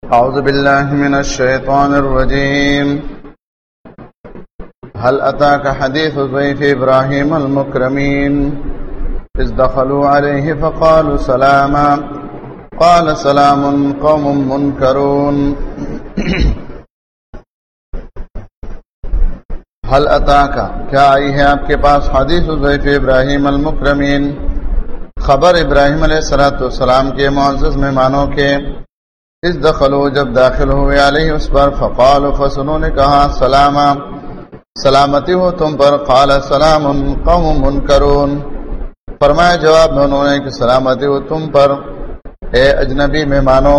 أعوذ بالله من الشيطان الرجيم. هل أتاك حديث ضيف إبراهيم المكرمين إذ دخلوا عليه فقالوا سلاما قال سلام قوم منكرون. هل أتاك کیا آئی ہے آپ کے پاس حدیث ضیف ابراہیم المکرمین، خبر ابراہیم علیہ السلام کے معزز مہمانوں کے، اس دخلوا جب داخل ہوئے علیہ اس پر، فقالوا فسنوں نے کہا سلاما سلامتی ہو تم پر، قال سلام قوم منکرون فرمایا جواب میں انہوں نے کہ سلامتی ہو تم پر اے اجنبی مہمانوں.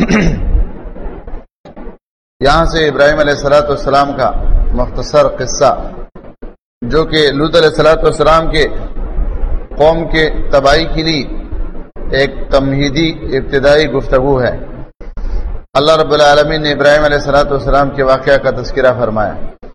یہاں سے ابراہیم علیہ السلام کا مختصر قصہ جو کہ لوط علیہ السلام کے قوم کے تباہی کے لیے ایک تمہیدی ابتدائی گفتگو ہے. اللہ رب العالمین نے ابراہیم علیہ السلام کے واقعہ کا تذکرہ فرمایا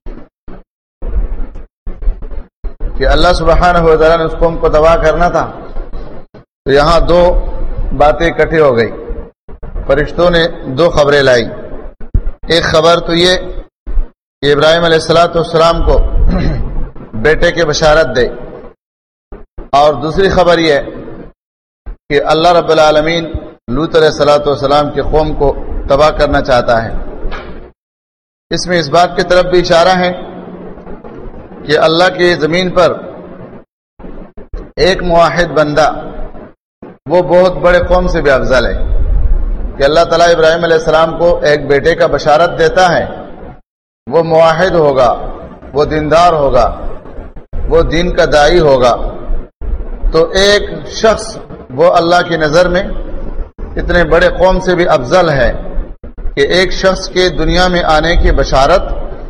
کہ اللہ سبحانہ و تعالیٰ نے اس قوم کو تباہ کرنا تھا، تو یہاں دو باتیں اکٹھے ہو گئی. فرشتوں نے دو خبریں لائی. ایک خبر تو یہ کہ ابراہیم علیہ السلام کو بیٹے کی بشارت دے، اور دوسری خبر یہ کہ اللہ رب العالمین لوط علیہ السلام کے قوم کو تباہ کرنا چاہتا ہے. اس میں اس بات کی طرف بھی اشارہ ہے کہ اللہ کی زمین پر ایک موحد بندہ وہ بہت بڑے قوم سے بھی افضل ہے، کہ اللہ تعالیٰ ابراہیم علیہ السلام کو ایک بیٹے کا بشارت دیتا ہے. وہ موحد ہوگا، وہ دیندار ہوگا، وہ دین کا داعی ہوگا، تو ایک شخص وہ اللہ کی نظر میں اتنے بڑے قوم سے بھی افضل ہے کہ ایک شخص کے دنیا میں آنے کی بشارت،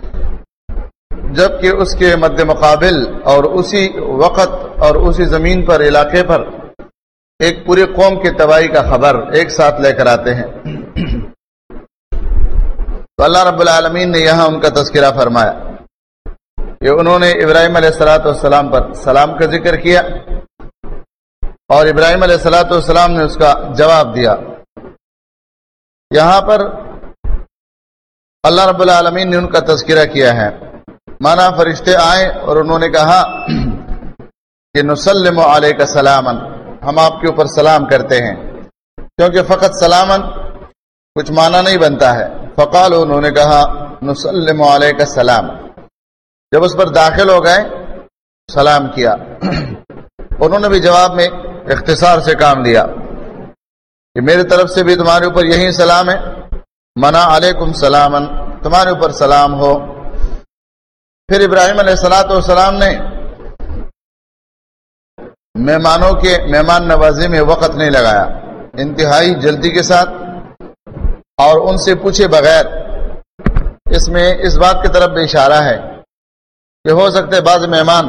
جبکہ اس کے مد مقابل اور اسی وقت اور اسی زمین پر علاقے پر ایک پوری قوم کی تباہی کا خبر ایک ساتھ لے کر آتے ہیں. تو اللہ رب العالمین نے یہاں ان کا تذکرہ فرمایا کہ انہوں نے ابراہیم علیہ السلام پر سلام کا ذکر کیا، اور ابراہیم علیہ السلام نے اس کا جواب دیا. یہاں پر اللہ رب العالمین نے ان کا تذکرہ کیا ہے. مانا فرشتے آئے اور انہوں نے کہا کہ نسلم علیک سلاما، ہم آپ کے اوپر سلام کرتے ہیں، کیونکہ فقط سلاما کچھ معنی نہیں بنتا ہے. فقالوا انہوں نے کہا نسلم علیک السلام، جب اس پر داخل ہو گئے سلام کیا. انہوں نے بھی جواب میں اختصار سے کام لیا کہ میری طرف سے بھی تمہارے اوپر یہی سلام ہے، منا علیکم سلاما، تمہارے اوپر سلام ہو. پھر ابراہیم علیہ السلام نے مہمانوں کے مہمان نوازی میں وقت نہیں لگایا، انتہائی جلدی کے ساتھ اور ان سے پوچھے بغیر. اس میں اس بات کی طرف بھی اشارہ ہے کہ ہو سکتے بعض مہمان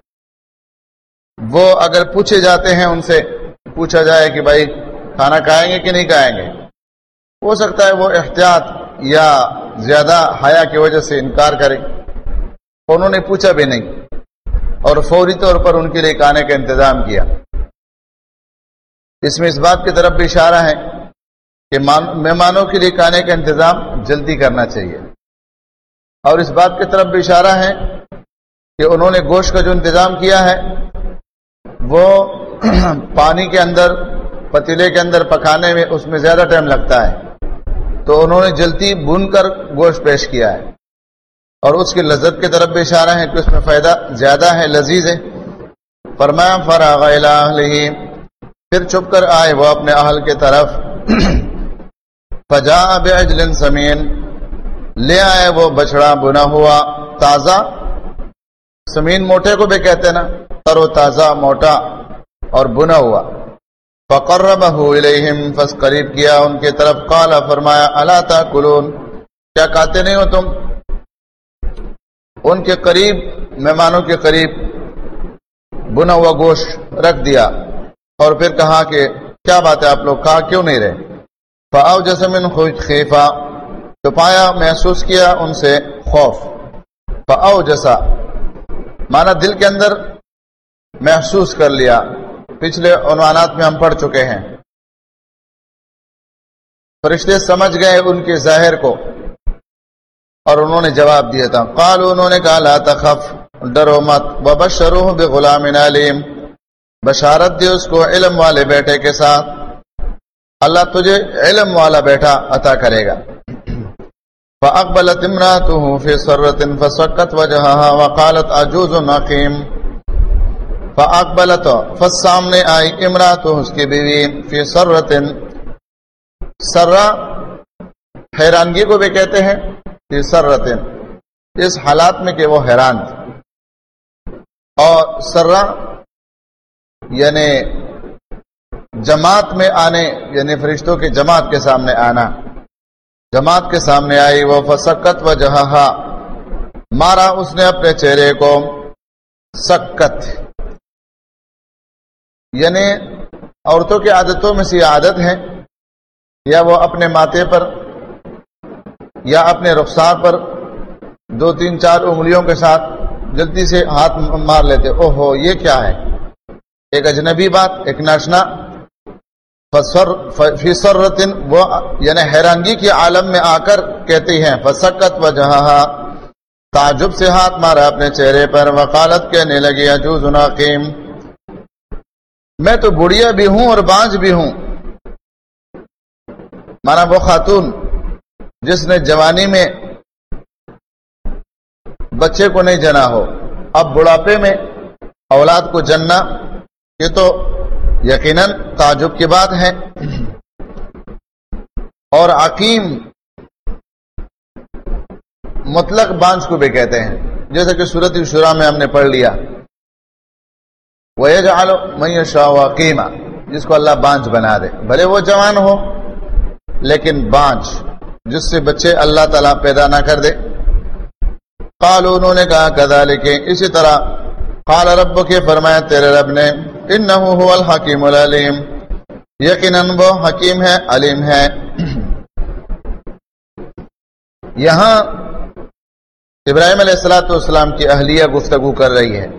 وہ اگر پوچھے جاتے ہیں، ان سے پوچھا جائے کہ بھائی کھانا کھائیں گے کہ نہیں کھائیں گے، ہو سکتا ہے وہ احتیاط یا زیادہ حیا کی وجہ سے انکار کرے. انہوں نے پوچھا بھی نہیں اور فوری طور پر ان کے لیے کھانے کا انتظام کیا. اس میں اس بات کی طرف بھی اشارہ ہے کہ مہمانوں کے لیے کھانے کا انتظام جلدی کرنا چاہیے. اور اس بات کی طرف بھی اشارہ ہے کہ انہوں نے گوشت کا جو انتظام کیا ہے وہ پانی کے اندر پتیلے کے اندر پکانے میں اس میں زیادہ ٹائم لگتا ہے، تو انہوں نے جلدی بھون کر گوشت پیش کیا ہے. اور اس کی لذت کی طرف بھی اشارہ ہے کہ اس میں فائدہ زیادہ ہے، لذیذ ہے. فرمایا فراغ الی اہلہ، پھر چھپ کر آئے وہ اپنے اہل کی طرف. فجاء بعجل سمین، لے آئے وہ بچڑا بنا ہوا تازہ. سمین موٹے کو بھی کہتے نا، تر و تازہ موٹا اور بنا ہوا. فقربہ الیہم، پس قریب کیا ان کی طرف. قال فرمایا الا تاکلون، کیا کھاتے نہیں ہو تم؟ ان کے قریب مہمانوں کے قریب بنا ہوا گوشت رکھ دیا اور پھر کہا کہ کیا بات ہے آپ لوگ کھا کیوں نہیں رہے؟ فاوجس من خیفہ، تو پایا محسوس کیا ان سے خوف. فاوجسا مانا دل کے اندر محسوس کر لیا. پچھلے عنوانات میں ہم پڑھ چکے ہیں فرشتے سمجھ گئے ان کے ظاہر کو اور انہوں نے جواب دیا تھا. قالوا انہوں نے کہا لا تخف ڈرو مت وبشروه بغلام علیم بشارت دی اس کو علم والے بیٹے کے ساتھ اللہ تجھے علم والا بیٹا عطا کرے گا. فاقبلت امراته في سرة فسكت وجهها وقالت عجوز عقیم. فاقبلت فسامنے آئی امراته اس کی بیوی فی سرة سرہ حیرانگی کو بھی کہتے ہیں فی سرة اس حالات میں کہ وہ حیران تھی. اور سرہ یعنی جماعت میں آنے یعنی فرشتوں کی جماعت کے سامنے آنا. جماعت کے سامنے آئی وہ فسکت وجہہا مارا اس نے اپنے چہرے کو. سکت یعنی عورتوں کی عادتوں میں سے عادت ہے یا وہ اپنے ماتھے پر یا اپنے رخسار پر 2-3-4 انگلیوں کے ساتھ جلدی سے ہاتھ مار لیتے. اوہو یہ کیا ہے؟ ایک اجنبی بات، ایک ناشنا. فی سرۃ وہ یعنی حیرانگی کے عالم میں آ کر کہتی ہیں فسکت وجہہا تعجب سے ہاتھ مارا اپنے چہرے پر. وقالت کہنے لگی عجوز عقیم میں تو بڑھیا بھی ہوں اور بانج بھی ہوں. مانا وہ خاتون جس نے جوانی میں بچے کو نہیں جنا ہو اب بڑھاپے میں اولاد کو جننا یہ تو یقیناً تعجب کی بات ہے. اور عقیم مطلق بانج کو بھی کہتے ہیں جیسا کہ سورۃ الشورى میں ہم نے پڑھ لیا وَيَجْعَلُ مَن يَشَاءُ عَقِيمًا جس کو اللہ بانج بنا دے بھلے وہ جوان ہو لیکن بانج جس سے بچے اللہ تعالیٰ پیدا نہ کر دے. قالوا انہوں نے کہا کذالک اسی طرح قال ربک فرمایا تیرے رب نے انہ هو الحکیم العلیم یقیناً وہ حکیم ہے علیم ہے. یہاں ابراہیم علیہ السلام کی اہلیہ گفتگو کر رہی ہے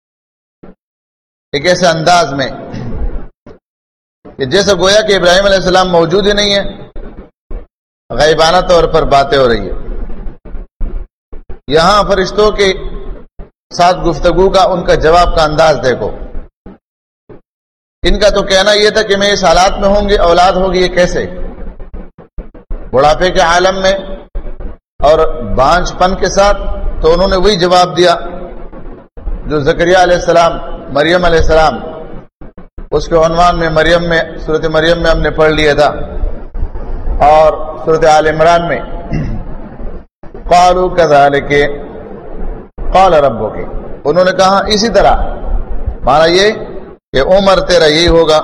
ایک ایسے انداز میں کہ جیسے گویا کہ ابراہیم علیہ السلام موجود ہی نہیں ہے، غیبانہ طور پر باتیں ہو رہی ہے. یہاں فرشتوں کے ساتھ گفتگو کا ان کا جواب کا انداز دیکھو. ان کا تو کہنا یہ تھا کہ میں اس حالات میں ہوں گی، اولاد ہوگی، یہ کیسے؟ بڑھاپے کے عالم میں اور بانج پن کے ساتھ. تو انہوں نے وہی جواب دیا جو زکریا علیہ السلام مریم علیہ السلام اس کے عنوان میں مریم میں سورۃ مریم میں ہم نے پڑھ لیا تھا اور سورۃ آل عمران میں قالوا كذلك قال ربك انہوں نے کہا اسی طرح. مانا یہ کہ عمر تیرا یہی ہوگا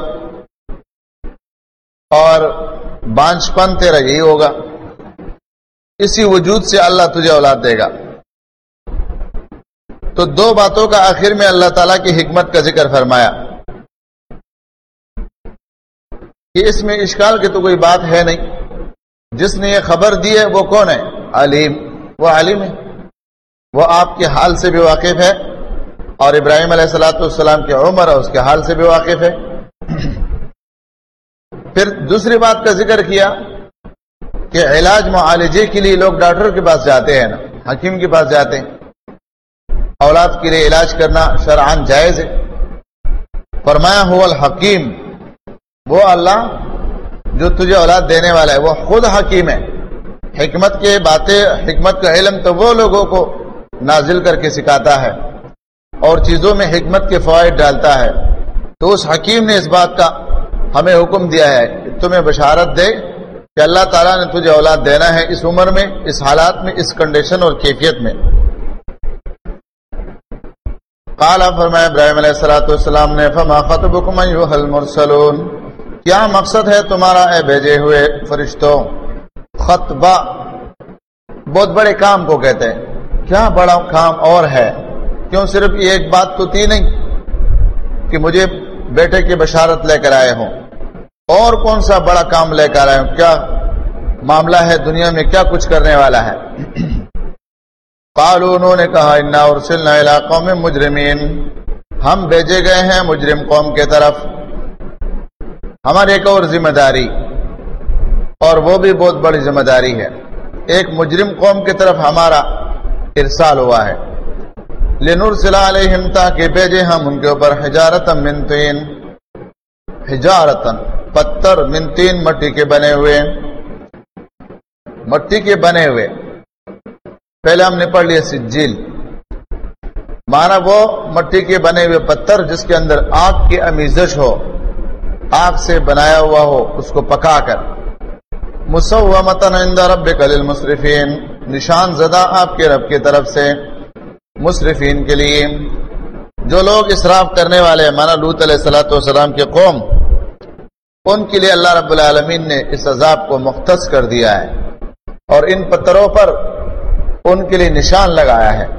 اور بانج پن تیرا یہی ہوگا، اسی وجود سے اللہ تجھے اولاد دے گا. تو دو باتوں کا آخر میں اللہ تعالیٰ کی حکمت کا ذکر فرمایا کہ اس میں اشکال کی تو کوئی بات ہے نہیں. جس نے یہ خبر دی ہے وہ کون ہے؟ علیم. وہ عالم ہے، وہ آپ کے حال سے بھی واقف ہے اور ابراہیم علیہ السلام کی عمر اور اس کے حال سے بھی واقف ہے. پھر دوسری بات کا ذکر کیا کہ علاج معالجے کے لیے لوگ ڈاکٹر کے پاس جاتے ہیں نا، حکیم کے پاس جاتے ہیں. اولاد کے لیے علاج کرنا شرعاً جائز ہے. فرمایا هو الحکیم وہ اللہ جو تجھے اولاد دینے والا ہے وہ خود حکیم ہے. حکمت کے باتیں حکمت کا علم تو وہ لوگوں کو نازل کر کے سکھاتا ہے اور چیزوں میں حکمت کے فوائد ڈالتا ہے. تو اس حکیم نے اس بات کا ہمیں حکم دیا ہے کہ تمہیں بشارت دے کہ اللہ تعالیٰ نے تجھے اولاد دینا ہے اس عمر میں، اس حالات میں، اس کنڈیشن اور کیفیت میں. قال فرمایا ابراہیم علیہ السلام نے فما خطبکم ایھا المرسلون کیا مقصد ہے تمہارا اے بھیجے ہوئے فرشتوں؟ خطبہ بہت بڑے کام کو کہتے ہیں. کیا بڑا کام اور ہے؟ کیوں صرف یہ ایک بات تو تھی نہیں کہ مجھے بیٹے کی بشارت لے کر آئے ہوں، اور کون سا بڑا کام لے کر آئے ہوں؟ کیا معاملہ ہے دنیا میں، کیا کچھ کرنے والا ہے؟ قالوا انہوں نے کہا انا ارسلنا الی قوم مجرمین ہم بھیجے گئے ہیں مجرم قوم کے طرف. ہماری ایک اور ذمہ داری اور وہ بھی بہت بڑی ذمہ داری ہے. ایک مجرم قوم کی طرف ہمارا ارسال ہوا ہے. لنرسل علیہم تاکہ بھیجے ہم ان کے اوپر حجارتا من طین، حجارتا پتھر، من طین مٹی کے بنے ہوئے، مٹی کے بنے ہوئے. پہلے ہم نے پڑھ لیا سجیل، مانا وہ مٹی کے بنے ہوئے پتھر جس کے اندر آگ کی امیزش ہو، آگ سے بنایا ہوا ہو، اس کو پکا کر. مسومۃ عند ربک للمسرفین، نشان زدہ آپ کے رب کی طرف سے مسرفین کے لیے، جو لوگ اسراف کرنے والے ہیں، مانا لوط علیہ السلام کی قوم، ان کے لیے اللہ رب العالمین نے اس عذاب کو مختص کر دیا ہے اور ان پتھروں پر ان کے لیے نشان لگایا ہے.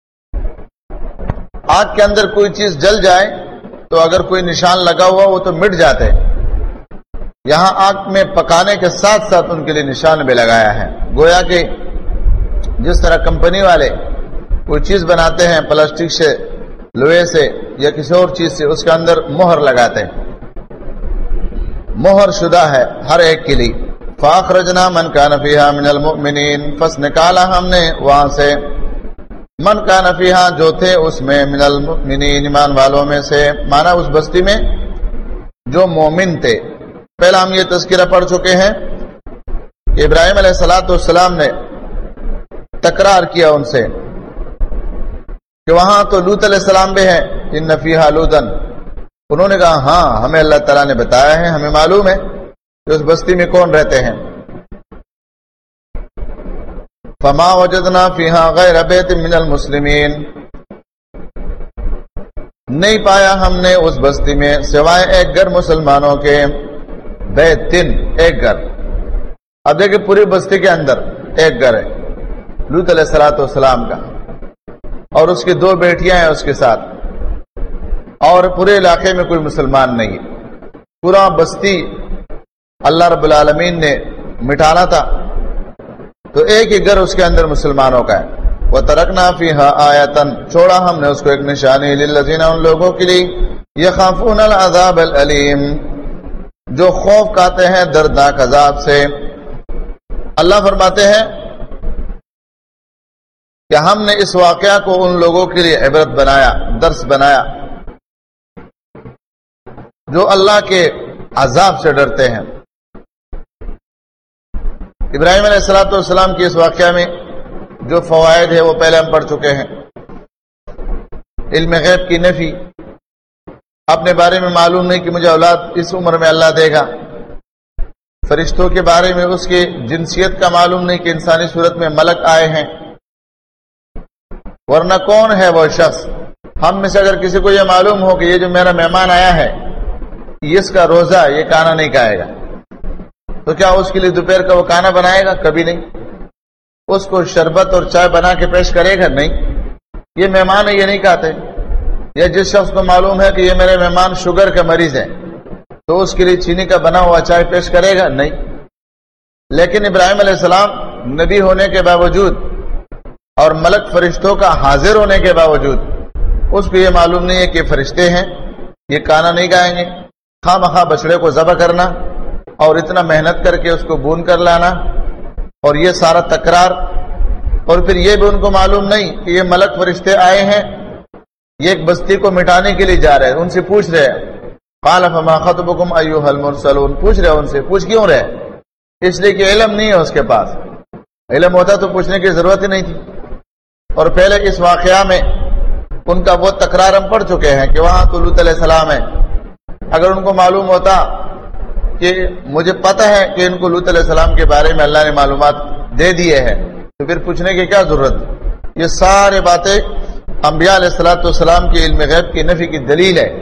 آگ کے اندر کوئی چیز جل جائے تو اگر کوئی نشان لگا ہوا وہ تو مٹ جاتے، یہاں آگ میں پکانے کے ساتھ ساتھ ان کے لیے نشان بھی لگایا ہے. گویا کہ جس طرح کمپنی والے کوئی چیز بناتے ہیں پلاسٹک سے، لوہے سے یا کسی اور چیز سے، اس کے اندر مہر لگاتے ہیں، مہر شدہ ہے ہر ایک کے لیے. فاخرجنا من کان فیہا من المؤمنین، پس نکالا ہم نے وہاں سے من کان فیہا جو تھے اس میں، من المؤمنین ایمان والوں میں سے، مانا اس بستی میں جو مومن تھے. پہلا ہم یہ تذکرہ پڑھ چکے ہیں کہ ابراہیم علیہ السلام نے تکرار کیا ان سے کہ وہاں تو لوط علیہ السلام بھی ہے، ان فیہا لوطا. انہوں نے کہا ہاں ہمیں اللہ تعالیٰ نے بتایا ہے، ہمیں معلوم ہے کہ اس بستی میں کون رہتے ہیں. فما وجدنا فیہا غیر بیت من المسلمین، نہیں پایا ہم نے اس بستی میں سوائے ایک گھر مسلمانوں کے، بیتن ایک گھر. اب دیکھیں پوری بستی کے اندر ایک گھر ہے لوط علیہ السلام کا، اور اس کی 2 بیٹیاں ہیں اس کے ساتھ، اور پورے علاقے میں کوئی مسلمان نہیں. پورا بستی اللہ رب العالمین نے مٹانا تھا تو ایک ہی گھر اس کے اندر مسلمانوں کا ہے. وَتَرَكْنَا فِيهَا آیَةً، چھوڑا ہم نے اس کو ایک نشانی، للذین، ان لوگوں کے لیے، یخافون العذاب العلیم، جو خوف کھاتے ہیں دردناک عذاب سے. اللہ فرماتے ہیں کہ ہم نے اس واقعہ کو ان لوگوں کے لیے عبرت بنایا، درس بنایا، جو اللہ کے عذاب سے ڈرتے ہیں. ابراہیم علیہ السلام کی اس واقعہ میں جو فوائد ہے وہ پہلے ہم پڑھ چکے ہیں. علم غیب کی نفی، اپنے بارے میں معلوم نہیں کہ مجھے اولاد اس عمر میں اللہ دے گا. فرشتوں کے بارے میں اس کی جنسیت کا معلوم نہیں کہ انسانی صورت میں ملک آئے ہیں، ورنہ کون ہے وہ شخص. ہم میں سے اگر کسی کو یہ معلوم ہو کہ یہ جو میرا مہمان آیا ہے اس کا روزہ یہ کھانا نہیں کھائے گا، تو کیا اس کے لیے دوپہر کا وہ کھانا بنائے گا؟ کبھی نہیں. اس کو شربت اور چائے بنا کے پیش کرے گا؟ نہیں. یہ مہمان ہے یہ نہیں کھاتے. یا جس شخص کو معلوم ہے کہ یہ میرے مہمان شوگر کا مریض ہے تو اس کے لیے چینی کا بنا ہوا چائے پیش کرے گا؟ نہیں. لیکن ابراہیم علیہ السلام نبی ہونے کے باوجود اور ملک فرشتوں کا حاضر ہونے کے باوجود اس کو یہ معلوم نہیں ہے کہ فرشتے ہیں، یہ کھانا نہیں کھائیں گے. خواہ مخواہ بچڑے کو ذبح کرنا اور اتنا محنت کر کے اس کو بون کر لانا، اور یہ سارا تکرار. اور پھر یہ بھی ان کو معلوم نہیں کہ یہ ملک فرشتے آئے ہیں، یہ ایک بستی کو مٹانے کے لیے جا رہے ہیں. ان سے پوچھ رہے ہیں قال فما خطبكم ایھا المرسلون، پوچھ رہے ان سے. پوچھ کیوں رہے؟ اس لیے کہ علم نہیں ہے اس کے پاس. علم ہوتا تو پوچھنے کی ضرورت ہی نہیں تھی. اور پہلے اس واقعہ میں ان کا وہ تکرار ہم پڑھ چکے ہیں کہ وہاں تو لوط علیہ السلام ہے. اگر ان کو معلوم ہوتا کہ مجھے پتہ ہے کہ ان کو لوط علیہ السلام کے بارے میں اللہ نے معلومات دے دیے ہیں تو پھر پوچھنے کی کیا ضرورت؟ یہ سارے باتیں انبیاء علیہ السلام کی علم غیب کی نفی کی دلیل ہے.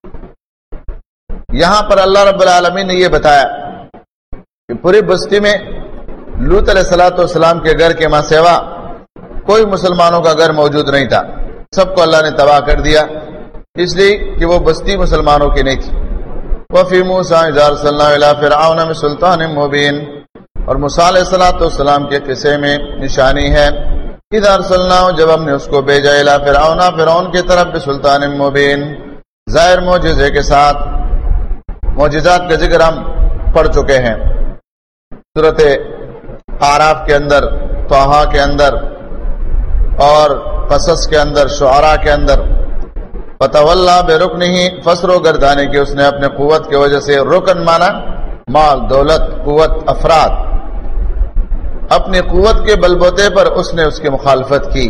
یہاں پر اللہ رب العالمین نے یہ بتایا کہ پوری بستی میں لوط علیہ السلام کے گھر کے ماں سوا کوئی مسلمانوں کا گھر موجود نہیں تھا. سب کو اللہ نے تباہ کر دیا اس لیے کہ وہ بستی مسلمانوں کی نہیں تھی. وفی موسیٰ اذ ارسلنا الی فرعون بسلطان مبین، اور موسیٰ علیہ السلام کے قصے میں نشانی ہے اذ ارسلنا، جب ہم نے اس کو بھیجا الی فرعون، فرعون کی طرف بسلطان مبین، ظاہر معجزے کے ساتھ. معجزات کا ذکر ہم پڑھ چکے ہیں. صورت اعراف کے اندر، طٰہٰ کے اندر اور قصص کے اندر، شعراء کے اندر، فتولیٰ برکنہ، فسرو گردانے کی اس نے اپنے قوت کی وجہ سے، رکن مانا مال، دولت، قوت، افراد، اپنی قوت کے بلبوتے پر اس نے اس کی مخالفت کی۔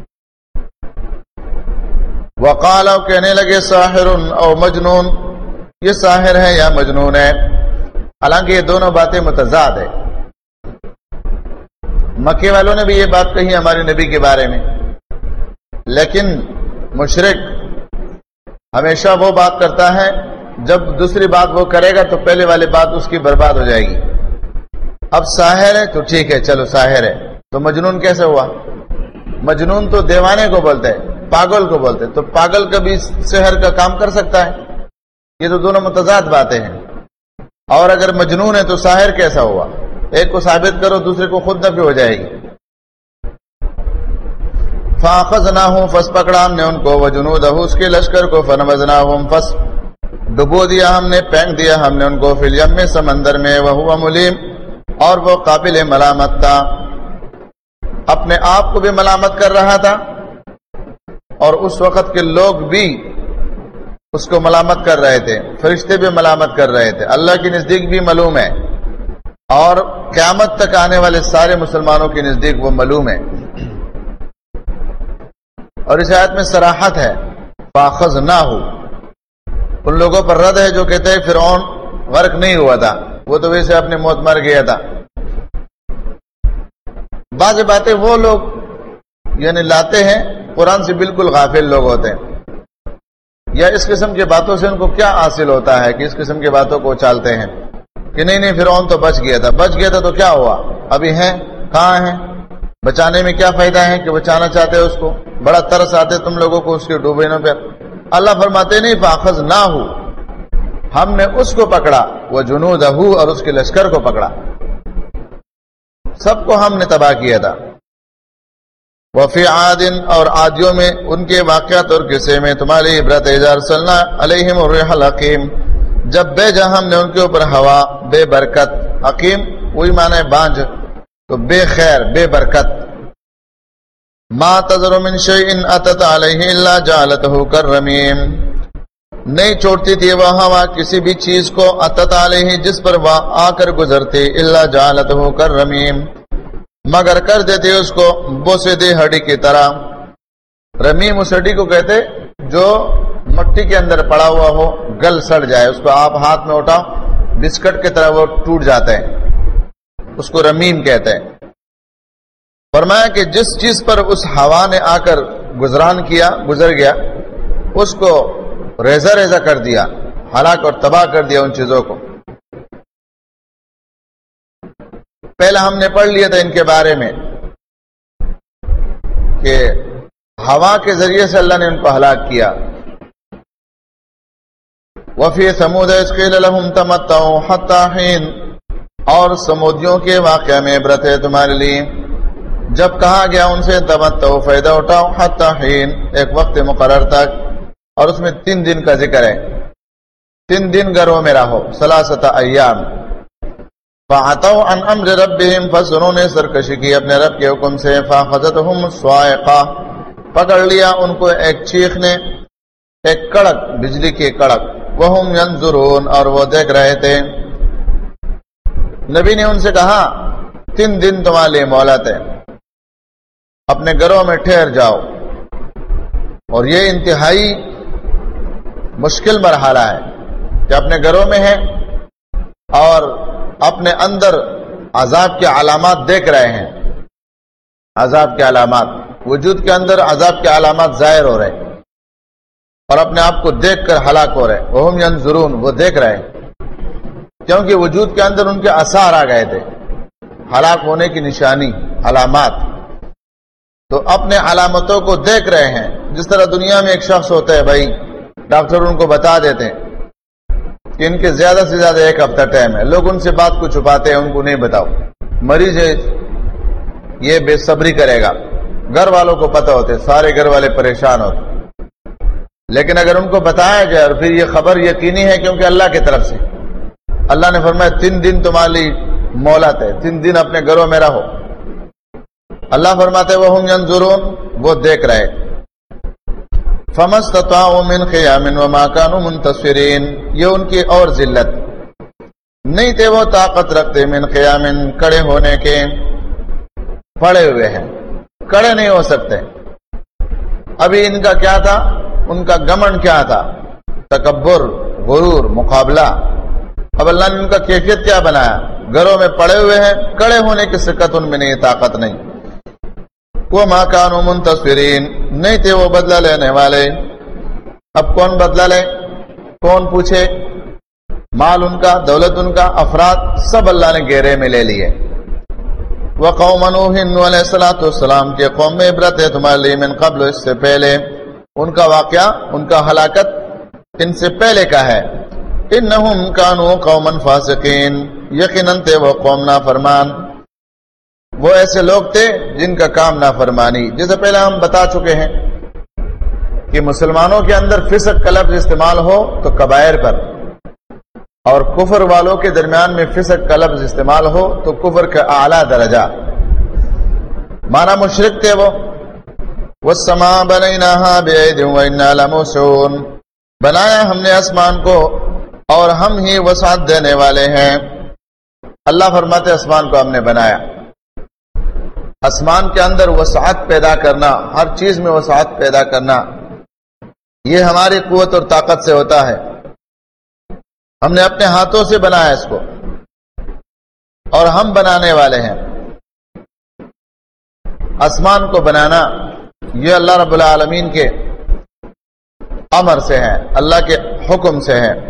وقال، کہنے لگے، ساحر او مجنون، یہ ساحر ہے یا مجنون ہے۔ حالانکہ یہ دونوں باتیں متضاد ہیں۔ مکے والوں نے بھی یہ بات کہی ہمارے نبی کے بارے میں، لیکن مشرک ہمیشہ وہ بات کرتا ہے جب دوسری بات وہ کرے گا تو پہلے والی بات اس کی برباد ہو جائے گی۔ اب ساحر ہے تو ٹھیک ہے، چلو ساحر ہے، تو مجنون کیسے ہوا؟ مجنون تو دیوانے کو بولتے ہیں، پاگل کو بولتے ہیں، تو پاگل کبھی سحر کا کام کر سکتا ہے؟ یہ تو دونوں متضاد باتیں ہیں۔ اور اگر مجنون ہے تو ساحر کیسا ہوا؟ ایک کو ثابت کرو، دوسرے کو خود نفی ہو جائے گی۔ فَأَخَذْنَاهُ، پس پکڑا ہم نے ان کو، وَجُنُودَهُ، اس کے لشکر کو، فَنَبَذْنَاهُمْ، پس ڈبو دیا ہم نے، پھینک دیا ہم نے ان کو، فی الیم، سمندر میں، وَهُوَ مُلِيمٌ، اور وہ قابل ملامت تھا، اپنے آپ کو بھی ملامت کر رہا تھا اور اس وقت کے لوگ بھی اس کو ملامت کر رہے تھے، فرشتے بھی ملامت کر رہے تھے، اللہ کے نزدیک بھی ملوم ہے، اور قیامت تک آنے والے سارے مسلمانوں کے نزدیک وہ ملوم ہے۔ اور اس آیت میں صراحت ہے، فَأَخَذْنَاهُ، ان لوگوں پر رد ہے جو کہتے ہیں فرعون غرق نہیں ہوا تھا، وہ تو ویسے اپنی موت مر گیا تھا۔ بعض باتیں وہ لوگ یعنی لاتے ہیں قرآن سے بالکل غافل لوگ ہوتے ہیں، یا اس قسم کی باتوں سے ان کو کیا حاصل ہوتا ہے کہ اس قسم کی باتوں کو چالتے ہیں کہ نہیں فرعون تو بچ گیا تھا، بچ گیا تھا تو کیا ہوا، ابھی ہیں کہاں ہیں، بچانے میں کیا فائدہ ہے کہ بچانا چاہتے ہیں اس کو، بڑا ترس آتے تم لوگوں کو اس کے ڈوبنے پر۔ اللہ فرماتے نہیں، فَأَخَذْنَاهُ، ہم نے اس کو پکڑا، وَجُنُودَهُ، اور اس کے لشکر کو پکڑا، سب کو ہم نے تباہ کیا تھا۔ وفی عاد، اور عادیوں میں ان کے واقعات اور قصے میں تمہاری عبرت، اذا ارسلنا علیہم الريح الحقیم، جب بھیجا ہم نے ان کے اوپر ہوا بے برکت، حقیم وہی معنی بانج، تو بے خیر بے برکت۔ ما تذر من شیء اتت علیہ الا جعلته كالرمیم، نہیں چھوڑتی تھی وہ ہوا کسی بھی چیز کو، اتت علیہ، جس پر وہ آ کر گزرتی، الا جعلته كالرمیم، مگر کر دیتے اس کو بوسیدہ ہڈی کی طرح۔ رمیم اس ہڈی کو کہتے جو مٹی کے اندر پڑا ہوا ہو، گل سڑ جائے، اس کو آپ ہاتھ میں اٹھاؤ بسکٹ کی طرح وہ ٹوٹ جاتے ہیں، اس کو رمیم کہتے ہیں۔ فرمایا کہ جس چیز پر اس ہوا نے آ کر گزر گیا، اس کو ریزہ ریزہ کر دیا، ہلاک اور تباہ کر دیا ان چیزوں کو۔ پہلا ہم نے پڑھ لیا تھا ان کے بارے میں کہ ہوا کے ذریعے سے اللہ نے ان کو ہلاک کیا۔ وفی ثمود اذ قیل لهم تمتعوا حتی حین، اور سمودیوں کے واقعہ میں عبرت ہے تمہارے لیے، جب کہا گیا ان سے تمتعوا، فائدہ اٹھاؤ، حتی حین، ایک وقت مقرر تک، اور اس میں 3 دن کا ذکر ہے، 3 دن گھروں میں رہو، 3 ایام۔ فَعَتَوْا عَنْ أَمْرِ رَبِّهِمْ، پس انہوں نے سرکشی کی اپنے رب کے حکم سے، فَأَخَذَتْهُمُ الصَّاعِقَةُ، پکڑ لیا ان کو ایک چیخ نے، ایک کڑک، بجلی کی کڑک، وَهُمْ يَنظُرُونَ، اور وہ دیکھ رہے تھے۔ نبی نے ان سے کہا 3 دن تمہارے لیے مہلت ہے، اپنے گھروں میں ٹھہر جاؤ، اور یہ انتہائی مشکل مرحلہ ہے کہ اپنے گھروں میں ہیں اور اپنے اندر عذاب کے علامات دیکھ رہے ہیں، عذاب کے علامات، وجود کے اندر عذاب کے علامات ظاہر ہو رہے ہیں، اور اپنے آپ کو دیکھ کر ہلاک ہو رہے، وہم ینظرون، وہ دیکھ رہے ہیں، کیونکہ وجود کے اندر ان کے آثار آ گئے تھے، ہلاک ہونے کی نشانی، علامات، تو اپنے علامتوں کو دیکھ رہے ہیں۔ جس طرح دنیا میں ایک شخص ہوتا ہے بھائی، ڈاکٹر ان کو بتا دیتے ہیں کہ ان کے زیادہ سے زیادہ 1 ہفتہ ٹائم ہے، لوگ ان سے بات کو چھپاتے ہیں، ان کو نہیں بتاؤ، مریض ہے یہ بے صبری کرے گا، گھر والوں کو پتہ ہوتے، سارے گھر والے پریشان ہوتے، لیکن اگر ان کو بتایا جائے اور پھر یہ خبر یقینی ہے کیونکہ اللہ کی طرف سے، اللہ نے فرمایا 3 دن تمہاری مہلت ہے، 3 دن اپنے گھروں میں رہو۔ اللہ فرماتے وہم ینظرون، وہ دیکھ رہے۔ فما استطاعوا من قیام وما كانوا منتصرین، یہ ان کی اور ذلت، نہیں تھے وہ طاقت رکھتے من قیام، کھڑے ہونے کے، پڑے ہوئے ہیں، کھڑے نہیں ہو سکتے۔ ابھی ان کا کیا تھا؟ ان کا گمنڈ کیا تھا؟ تکبر، غرور، مقابلہ۔ اب اللہ نے ان کا کیفیت کیا بنایا؟ گھروں میں پڑے ہوئے ہیں، کھڑے ہونے کی سکت ان میں نہیں، طاقت نہیں۔ وما كانوا منتصرین، نہیں تھے وہ بدلہ لینے والے۔ اب کون بدلہ لے؟ کون پوچھے؟ مال ان کا، دولت ان کا، افراد سب اللہ نے گھیرے میں لے لیے۔ وقوم نوح علیہ الصلوۃ والسلام کے قوم میں عبرت ہے تمہارے لیے، من قبل، اس سے پہلے۔ ان کا واقعہ، ان کا ہلاکت ان سے پہلے کا ہے۔ انہم کانوا قوما فاسقین، یقیناً تھے وہ قوم نافرمان، وہ ایسے لوگ تھے جن کا کام نافرمانی۔ جیسے پہلے ہم بتا چکے ہیں کہ مسلمانوں کے اندر فسق کا لفظ استعمال ہو تو کبائر پر، اور کفر والوں کے درمیان میں فسق کا لفظ استعمال ہو تو کفر کا اعلیٰ درجہ۔ مانا مشرک تھے وہ۔ والسماء بنيناها بأيد وإنا لموسعون، بنایا ہم نے آسمان کو اور ہم ہی وسعت دینے والے ہیں۔ اللہ فرماتے آسمان کو ہم نے بنایا۔ آسمان کے اندر وسعت پیدا کرنا، ہر چیز میں وسعت پیدا کرنا، یہ ہماری قوت اور طاقت سے ہوتا ہے۔ ہم نے اپنے ہاتھوں سے بنایا اس کو، اور ہم بنانے والے ہیں۔ آسمان کو بنانا یہ اللہ رب العالمین کے امر سے ہے، اللہ کے حکم سے ہے۔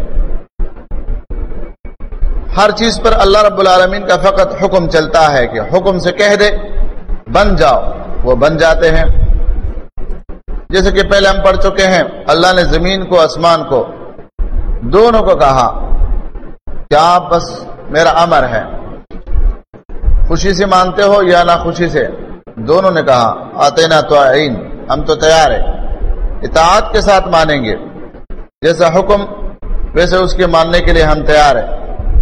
ہر چیز پر اللہ رب العالمین کا فقط حکم چلتا ہے کہ حکم سے کہہ دے بن جاؤ، وہ بن جاتے ہیں۔ جیسے کہ پہلے ہم پڑھ چکے ہیں، اللہ نے زمین کو، آسمان کو، دونوں کو کہا کہ آپ بس میرا امر ہے، خوشی سے مانتے ہو یا نہ خوشی سے۔ دونوں نے کہا آتینا طائعین، ہم تو تیار ہیں، اطاعت کے ساتھ مانیں گے، جیسا حکم ویسے اس کے ماننے کے لیے ہم تیار ہیں۔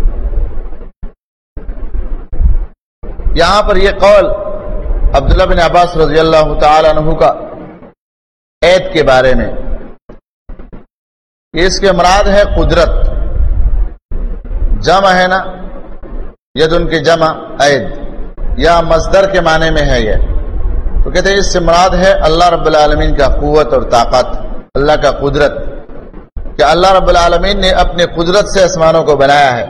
یہاں پر یہ قول عبداللہ بن عباس رضی اللہ تعالی عنہ کا عید کے بارے میں، اس کے مراد ہے قدرت، جمع ہے نا، ید ان کی جمع عید، یا مصدر کے معنی میں ہے یہ، تو کہتے ہیں اس سے مراد ہے اللہ رب العالمین کا قوت اور طاقت، اللہ کا قدرت، کہ اللہ رب العالمین نے اپنے قدرت سے آسمانوں کو بنایا ہے۔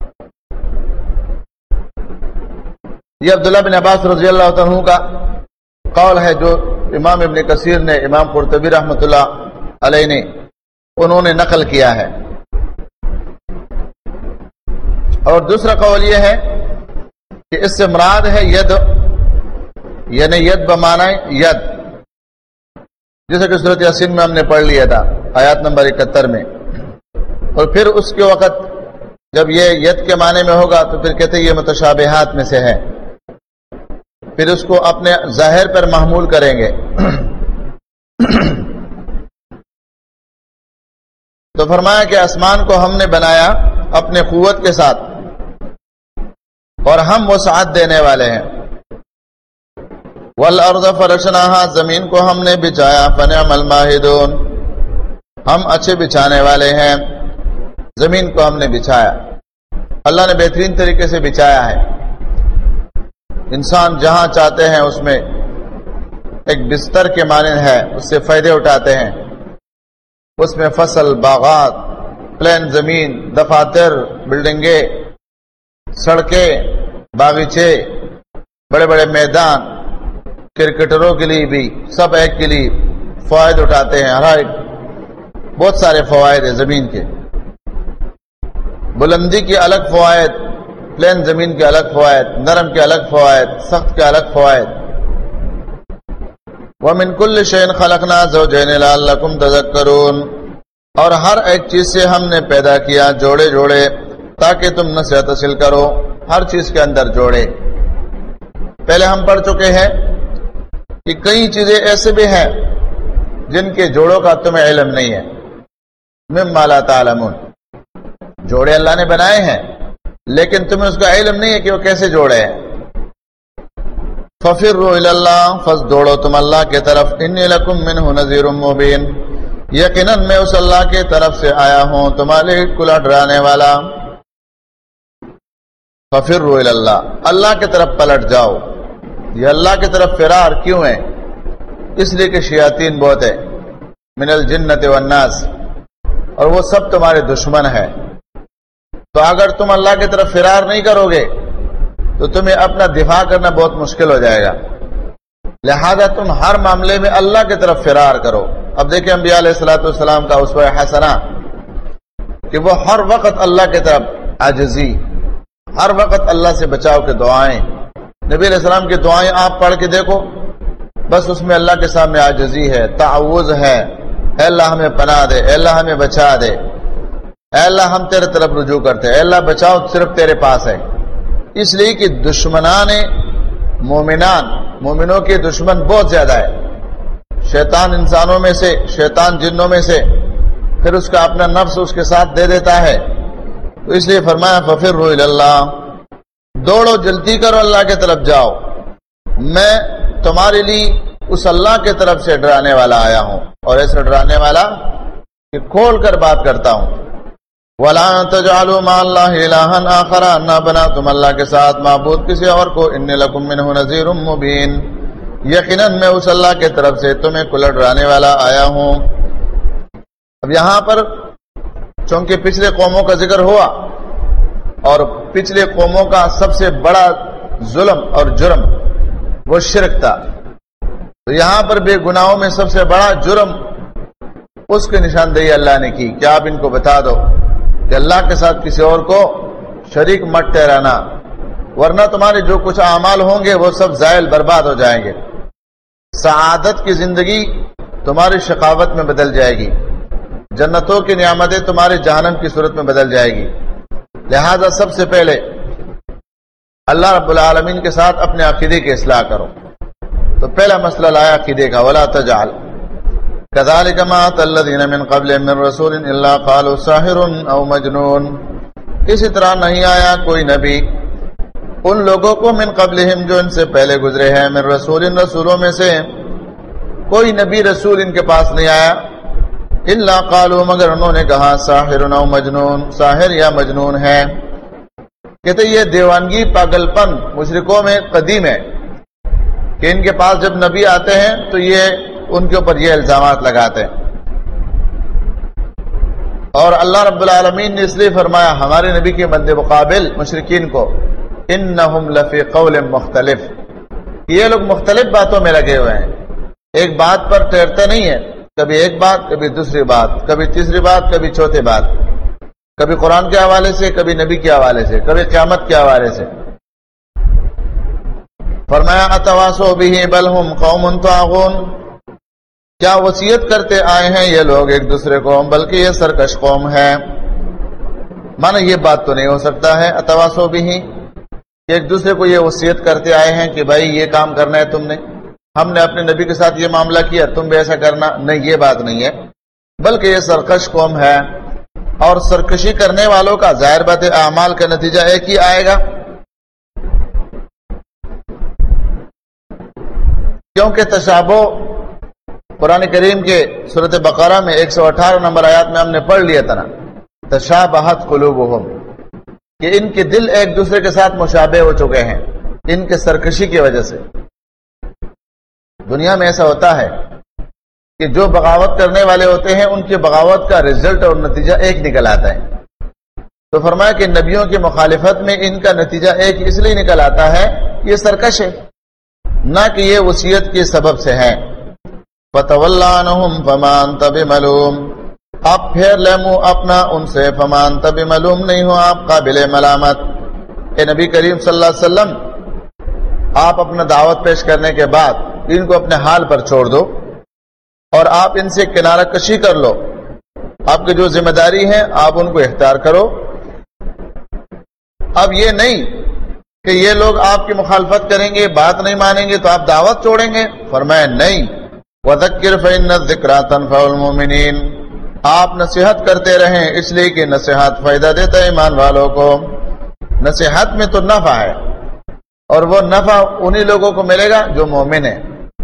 یہ عبداللہ بن عباس رضی اللہ عنہ کا قول ہے، جو امام ابن کثیر نے، امام قرطبی رحمۃ اللہ علیہ نے، انہوں نے نقل کیا ہے۔ اور دوسرا قول یہ ہے کہ اس سے مراد ہے ید، یعنی ید بمعنی ید، جیسے کہ سورۃ یاسین میں ہم نے پڑھ لیا تھا آیات نمبر 71 میں۔ اور پھر اس کے وقت جب یہ ید کے معنی میں ہوگا تو پھر کہتے ہیں یہ متشابہات میں سے ہے، پھر اس کو اپنے ظاہر پر محمول کریں گے۔ تو فرمایا کہ آسمان کو ہم نے بنایا اپنے قوت کے ساتھ، اور ہم وسعت دینے والے ہیں۔ والارض فرشناها، زمین کو ہم نے بچھایا، فنعم الماہدون، ہم اچھے بچھانے والے ہیں۔ زمین کو ہم نے بچھایا، اللہ نے بہترین طریقے سے بچھایا ہے۔ انسان جہاں چاہتے ہیں اس میں ایک بستر کے مانند ہے، اس سے فائدے اٹھاتے ہیں۔ اس میں فصل، باغات، پلین زمین، دفاتر، بلڈنگیں، سڑکیں، باغیچے، بڑے بڑے میدان، کرکٹروں کے لیے بھی، سب ایک کے لیے فوائد اٹھاتے ہیں۔ ہر ایک بہت سارے فوائد ہیں زمین کے، بلندی کے الگ فوائد، پلین زمین کے الگ فوائد، نرم کے الگ فوائد، سخت کے الگ فوائد۔ وَمِن كُلِّ شَيْءٍ خَلَقْنَا زَوْجَيْنِ لَعَلَّكُمْ تَذَكَّرُونَ، اور ہر ایک چیز سے ہم نے پیدا کیا جوڑے جوڑے تاکہ تم نصیحت حاصل کرو، ہر چیز کے اندر جوڑے۔ پہلے ہم پڑھ چکے ہیں کہ کئی چیزیں ایسے بھی ہیں جن کے جوڑوں کا تمہیں علم نہیں ہے، مما لا تعلمون، جوڑے اللہ نے بنائے ہیں لیکن تمہیں اس کا علم نہیں ہے کہ وہ کیسے جوڑے ہیں. ففروا الی اللہ، فس دوڑو تم اللہ کی طرف. انی لکم منہ نذیر مبین، یقیناً میں اس اللہ کی طرف سے آیا ہوں تمہارے کھلا ڈرانے والا. ففروا الی اللہ، اللہ کی طرف پلٹ جاؤ. یہ اللہ کی طرف فرار کیوں ہے؟ اس لیے کہ شیاطین بہت ہے، من الجنت والناس، اور وہ سب تمہارے دشمن ہیں. تو اگر تم اللہ کی طرف فرار نہیں کرو گے تو تمہیں اپنا دفاع کرنا بہت مشکل ہو جائے گا. لہذا تم ہر معاملے میں اللہ کی طرف فرار کرو. اب دیکھیں انبیاء علیہ الصلوۃ والسلام کا اسوہ حسنہ کہ وہ ہر وقت اللہ کی طرف عاجزی، ہر وقت اللہ سے بچاؤ کے دعائیں. نبی علیہ السلام کی دعائیں آپ پڑھ کے دیکھو، بس اس میں اللہ کے سامنے عاجزی ہے، تعوذ ہے. اے اللہ ہمیں پناہ دے، اے اللہ ہمیں بچا دے، اے اللہ ہم تیرے طرف رجوع کرتے، اے اللہ بچاؤ صرف تیرے پاس ہے. اس لیے کہ دشمنان مومنوں کے دشمن بہت زیادہ ہے. شیطان انسانوں میں سے، شیطان جنوں میں سے، پھر اس کا اپنا نفس اس کے ساتھ دے دیتا ہے. تو اس لیے فرمایا ففروا الی اللہ، دوڑو جلدی کرو اللہ کی طرف جاؤ. میں تمہارے لیے اس اللہ کی طرف سے ڈرانے والا آیا ہوں، اور ایسا ڈرانے والا کہ کھول کر بات کرتا ہوں. وَلَا تَجْعَلُوا مَعَ اللَّهِ إِلَٰهًا آخَرَ، نہ بنا تم اللہ کے ساتھ معبود کسی اور کو. إِنِّي لَكُم مِّنْهُ نَذِيرٌ مُّبِينٌ، یقیناً میں اس اللہ کی طرف سے تمہیں کھلا ڈرانے والا آیا ہوں. اب یہاں پر چونکہ پچھلے قوموں کا ذکر ہوا، اور پچھلے قوموں کا سب سے بڑا ظلم اور جرم وہ شرک تھا، تو یہاں پر بے گناہوں میں سب سے بڑا جرم اس کی نشاندہی اللہ نے کی کہ آپ ان کو بتا دو کہ اللہ کے ساتھ کسی اور کو شریک مت ٹھہرانا، ورنہ تمہارے جو کچھ اعمال ہوں گے وہ سب زائل برباد ہو جائیں گے. سعادت کی زندگی تمہاری شقاوت میں بدل جائے گی، جنتوں کی نعمتیں تمہارے جہنم کی صورت میں بدل جائے گی. لہذا سب سے پہلے اللہ رب العالمین کے ساتھ اپنے عقیدے کی اصلاح کرو. تو پہلا مسئلہ لایا عقیدے کا، ولا تجعل كذلك ما أتى الذين من قبلهم من رسول إلا قالوا ساحر أو مجنون. اسی طرح نہیں آیا کوئی نبی ان لوگوں کو من قبلہم جو ان سے پہلے گزرے ہیں، من رسول رسولوں میں سے کوئی نبی رسول ان کے پاس نہیں آیا، الا قالوا مگر انہوں نے کہا ساحر او مجنون، ساحر یا مجنون ہے. کہتے یہ دیوانگی پاگل پن مشرکوں میں قدیم ہے کہ ان کے پاس جب نبی آتے ہیں تو یہ ان کے اوپر یہ الزامات لگاتے ہیں. اور اللہ رب العالمین نے اس لیے فرمایا ہمارے نبی کے مد مقابل مشرکین کو، انہم لفی قول مختلف، یہ لوگ مختلف باتوں میں لگے ہوئے ہیں، ایک بات پر ٹھہرتے نہیں ہے، کبھی ایک بات، کبھی دوسری بات، کبھی تیسری بات، کبھی چوتھی بات، کبھی قرآن کے حوالے سے، کبھی نبی کے حوالے سے، کبھی قیامت کے حوالے سے. فرمایا اتواصوا بہ بل ہم قوم طاغون، کیا وصیت کرتے آئے ہیں یہ لوگ ایک دوسرے کو، بلکہ یہ سرکش قوم ہے. مانا یہ بات تو نہیں ہو سکتا ہے اتواصوا بہ کہ ایک دوسرے کو یہ وصیت کرتے آئے ہیں کہ بھائی یہ کام کرنا ہے تم نے، ہم نے اپنے نبی کے ساتھ یہ معاملہ کیا تم بھی ایسا کرنا. نہیں، یہ بات نہیں ہے، بلکہ یہ سرکش قوم ہے، اور سرکشی کرنے والوں کا ظاہر بات اعمال کا نتیجہ ایک ہی آئے گا. کیونکہ تشابہ قرآن کریم کے سورۃ بقرہ میں 118 نمبر آیات میں ہم نے پڑھ لیا تھا نا، تشابہت قلوبہم، کہ ان کے دل ایک دوسرے کے ساتھ مشابہ ہو چکے ہیں ان کے سرکشی کی وجہ سے. دنیا میں ایسا ہوتا ہے کہ جو بغاوت کرنے والے ہوتے ہیں ان کی بغاوت کا رزلٹ اور نتیجہ ایک نکل آتا ہے. تو فرمایا کہ نبیوں کی مخالفت میں ان کا نتیجہ ایک اس لیے نکل آتا ہے کہ یہ سرکش ہے، نہ کہ یہ وصیت کے سبب سے ہے. فَتَوَلَّ عَنْهُمْ فَمَا أَنْتَ بِمَلُومٍ، آپ پھیر لے منہ اپنا ان سے، فَمَا أَنْتَ بِمَلُومٍ، نہیں ہو آپ قابل ملامت. اے نبی کریم صلی اللہ علیہ وسلم، آپ اپنا دعوت پیش کرنے کے بعد ان کو اپنے حال پر چھوڑ دو اور آپ ان سے کنارہ کشی کر لو. آپ کی جو ذمہ داری ہے آپ ان کو اختیار کرو. اب یہ نہیں کہ یہ لوگ آپ کی مخالفت کریں گے، بات نہیں مانیں گے تو آپ دعوت چھوڑیں گے. فرمایا نہیں، وَذَكِّرْ فَإِنَّ الذِّكْرَىٰ تَنفَعُ الْمُؤْمِنِينَ، آپ نصیحت کرتے رہیں اس لیے کہ نصیحت فائدہ دیتا ہے ایمان والوں کو. نصیحت میں تو نفع ہے، اور وہ نفع انہی لوگوں کو ملے گا جو مومن ہیں،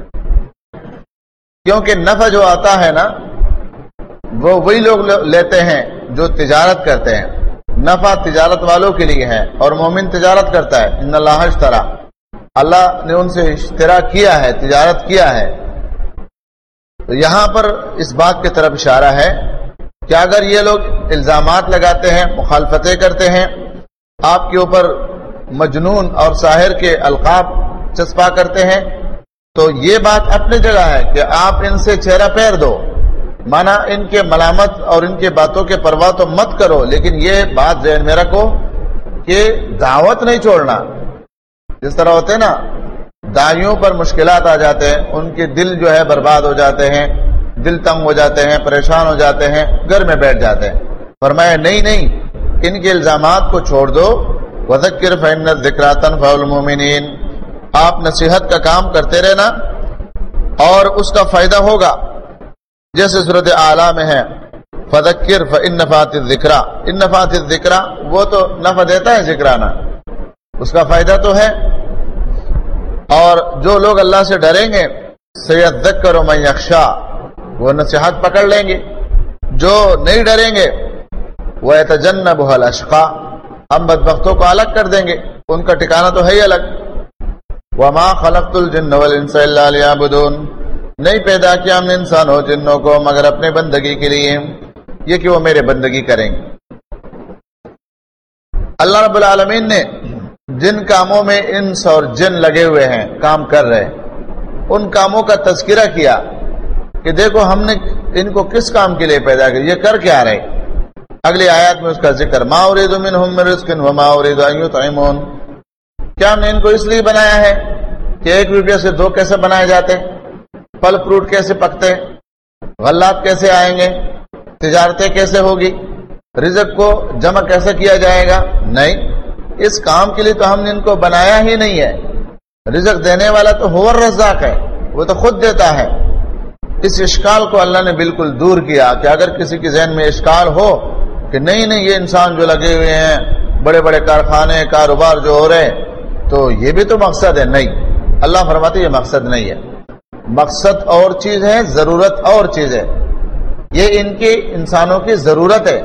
کیونکہ نفع جو آتا ہے نا وہ وہی لوگ لیتے ہیں جو تجارت کرتے ہیں. نفع تجارت والوں کے لیے ہے، اور مومن تجارت کرتا ہے. ان اللہ اشترا، اللہ نے ان سے اشترا کیا ہے، تجارت کیا ہے. تو یہاں پر اس بات کی طرف اشارہ ہے کہ اگر یہ لوگ الزامات لگاتے ہیں، مخالفتیں کرتے ہیں، آپ کے اوپر مجنون اور ساحر کے القاب چسپا کرتے ہیں، تو یہ بات اپنی جگہ ہے کہ آپ ان سے چہرہ پھیر دو، مانا ان کے ملامت اور ان کے باتوں کے پرواہ تو مت کرو، لیکن یہ بات ذہن میں رکھو کہ دعوت نہیں چھوڑنا. جس طرح ہوتے ہیں نا داعیوں پر مشکلات آ جاتے ہیں، ان کے دل جو ہے برباد ہو جاتے ہیں، دل تنگ ہو جاتے ہیں، پریشان ہو جاتے ہیں، گھر میں بیٹھ جاتے ہیں. فرمایا نہیں، ان کے الزامات کو چھوڑ دو. وذکر فإن الذکریٰ تنفع المؤمنین، آپ نصیحت کا کام کرتے رہنا اور اس کا فائدہ ہوگا. جیسے سورۃ اعلیٰ میں ہے فذکر فإن نفعت الذکریٰ، ان نفعت الذکریٰ، وہ تو نفع دیتا ہے ذکرانا، اس کا فائدہ تو ہے. اور جو لوگ اللہ سے ڈریں گے سیذکر من یخشیٰ، وہ نصیحت پکڑ لیں گے. جو نہیں ڈریں گے ویتجنبها الاشقیٰ، ہم بدبختوں کو الگ کر دیں گے، ان کا ٹھکانہ تو ہے ہی الگ. وما خلقت الجن والانس الا لیعبدون، نہیں پیدا کیا ہم نے انسان ہو جنوں کو مگر اپنے بندگی کے لیے، یہ کہ وہ میرے بندگی کریں گے. اللہ رب العالمین نے جن کاموں میں انس اور جن لگے ہوئے ہیں، کام کر رہے ہیں، ان کاموں کا تذکرہ کیا کہ دیکھو ہم نے ان کو کس کام کے لیے پیدا کیا، یہ کر کیا رہے. اگلی آیات میں اس کا ذکر ما اريد منهم من رزق وما اريد ان يطعمون، کیا ہم نے ان کو اس لیے بنایا ہے کہ 1 روپیہ سے 2 کیسے بنائے جاتے، پھل فروٹ کیسے پکتے، غلات کیسے آئیں گے، تجارتیں کیسے ہوگی، رزق کو جمع کیسے کیا جائے گا. نہیں، اس کام کے لیے تو ہم نے ان کو بنایا ہی نہیں ہے. رزق دینے والا تو هو الرزاق ہے، وہ تو خود دیتا ہے. اس اشکال کو اللہ نے بالکل دور کیا کہ اگر کسی کے ذہن میں اشکال ہو کہ نہیں یہ انسان جو لگے ہوئے ہیں، بڑے بڑے کارخانے کاروبار جو ہو رہے ہیں، تو یہ بھی تو مقصد ہے. نہیں، اللہ فرماتے یہ مقصد نہیں ہے. مقصد اور چیز ہے، ضرورت اور چیز ہے. یہ ان کی انسانوں کی ضرورت ہے،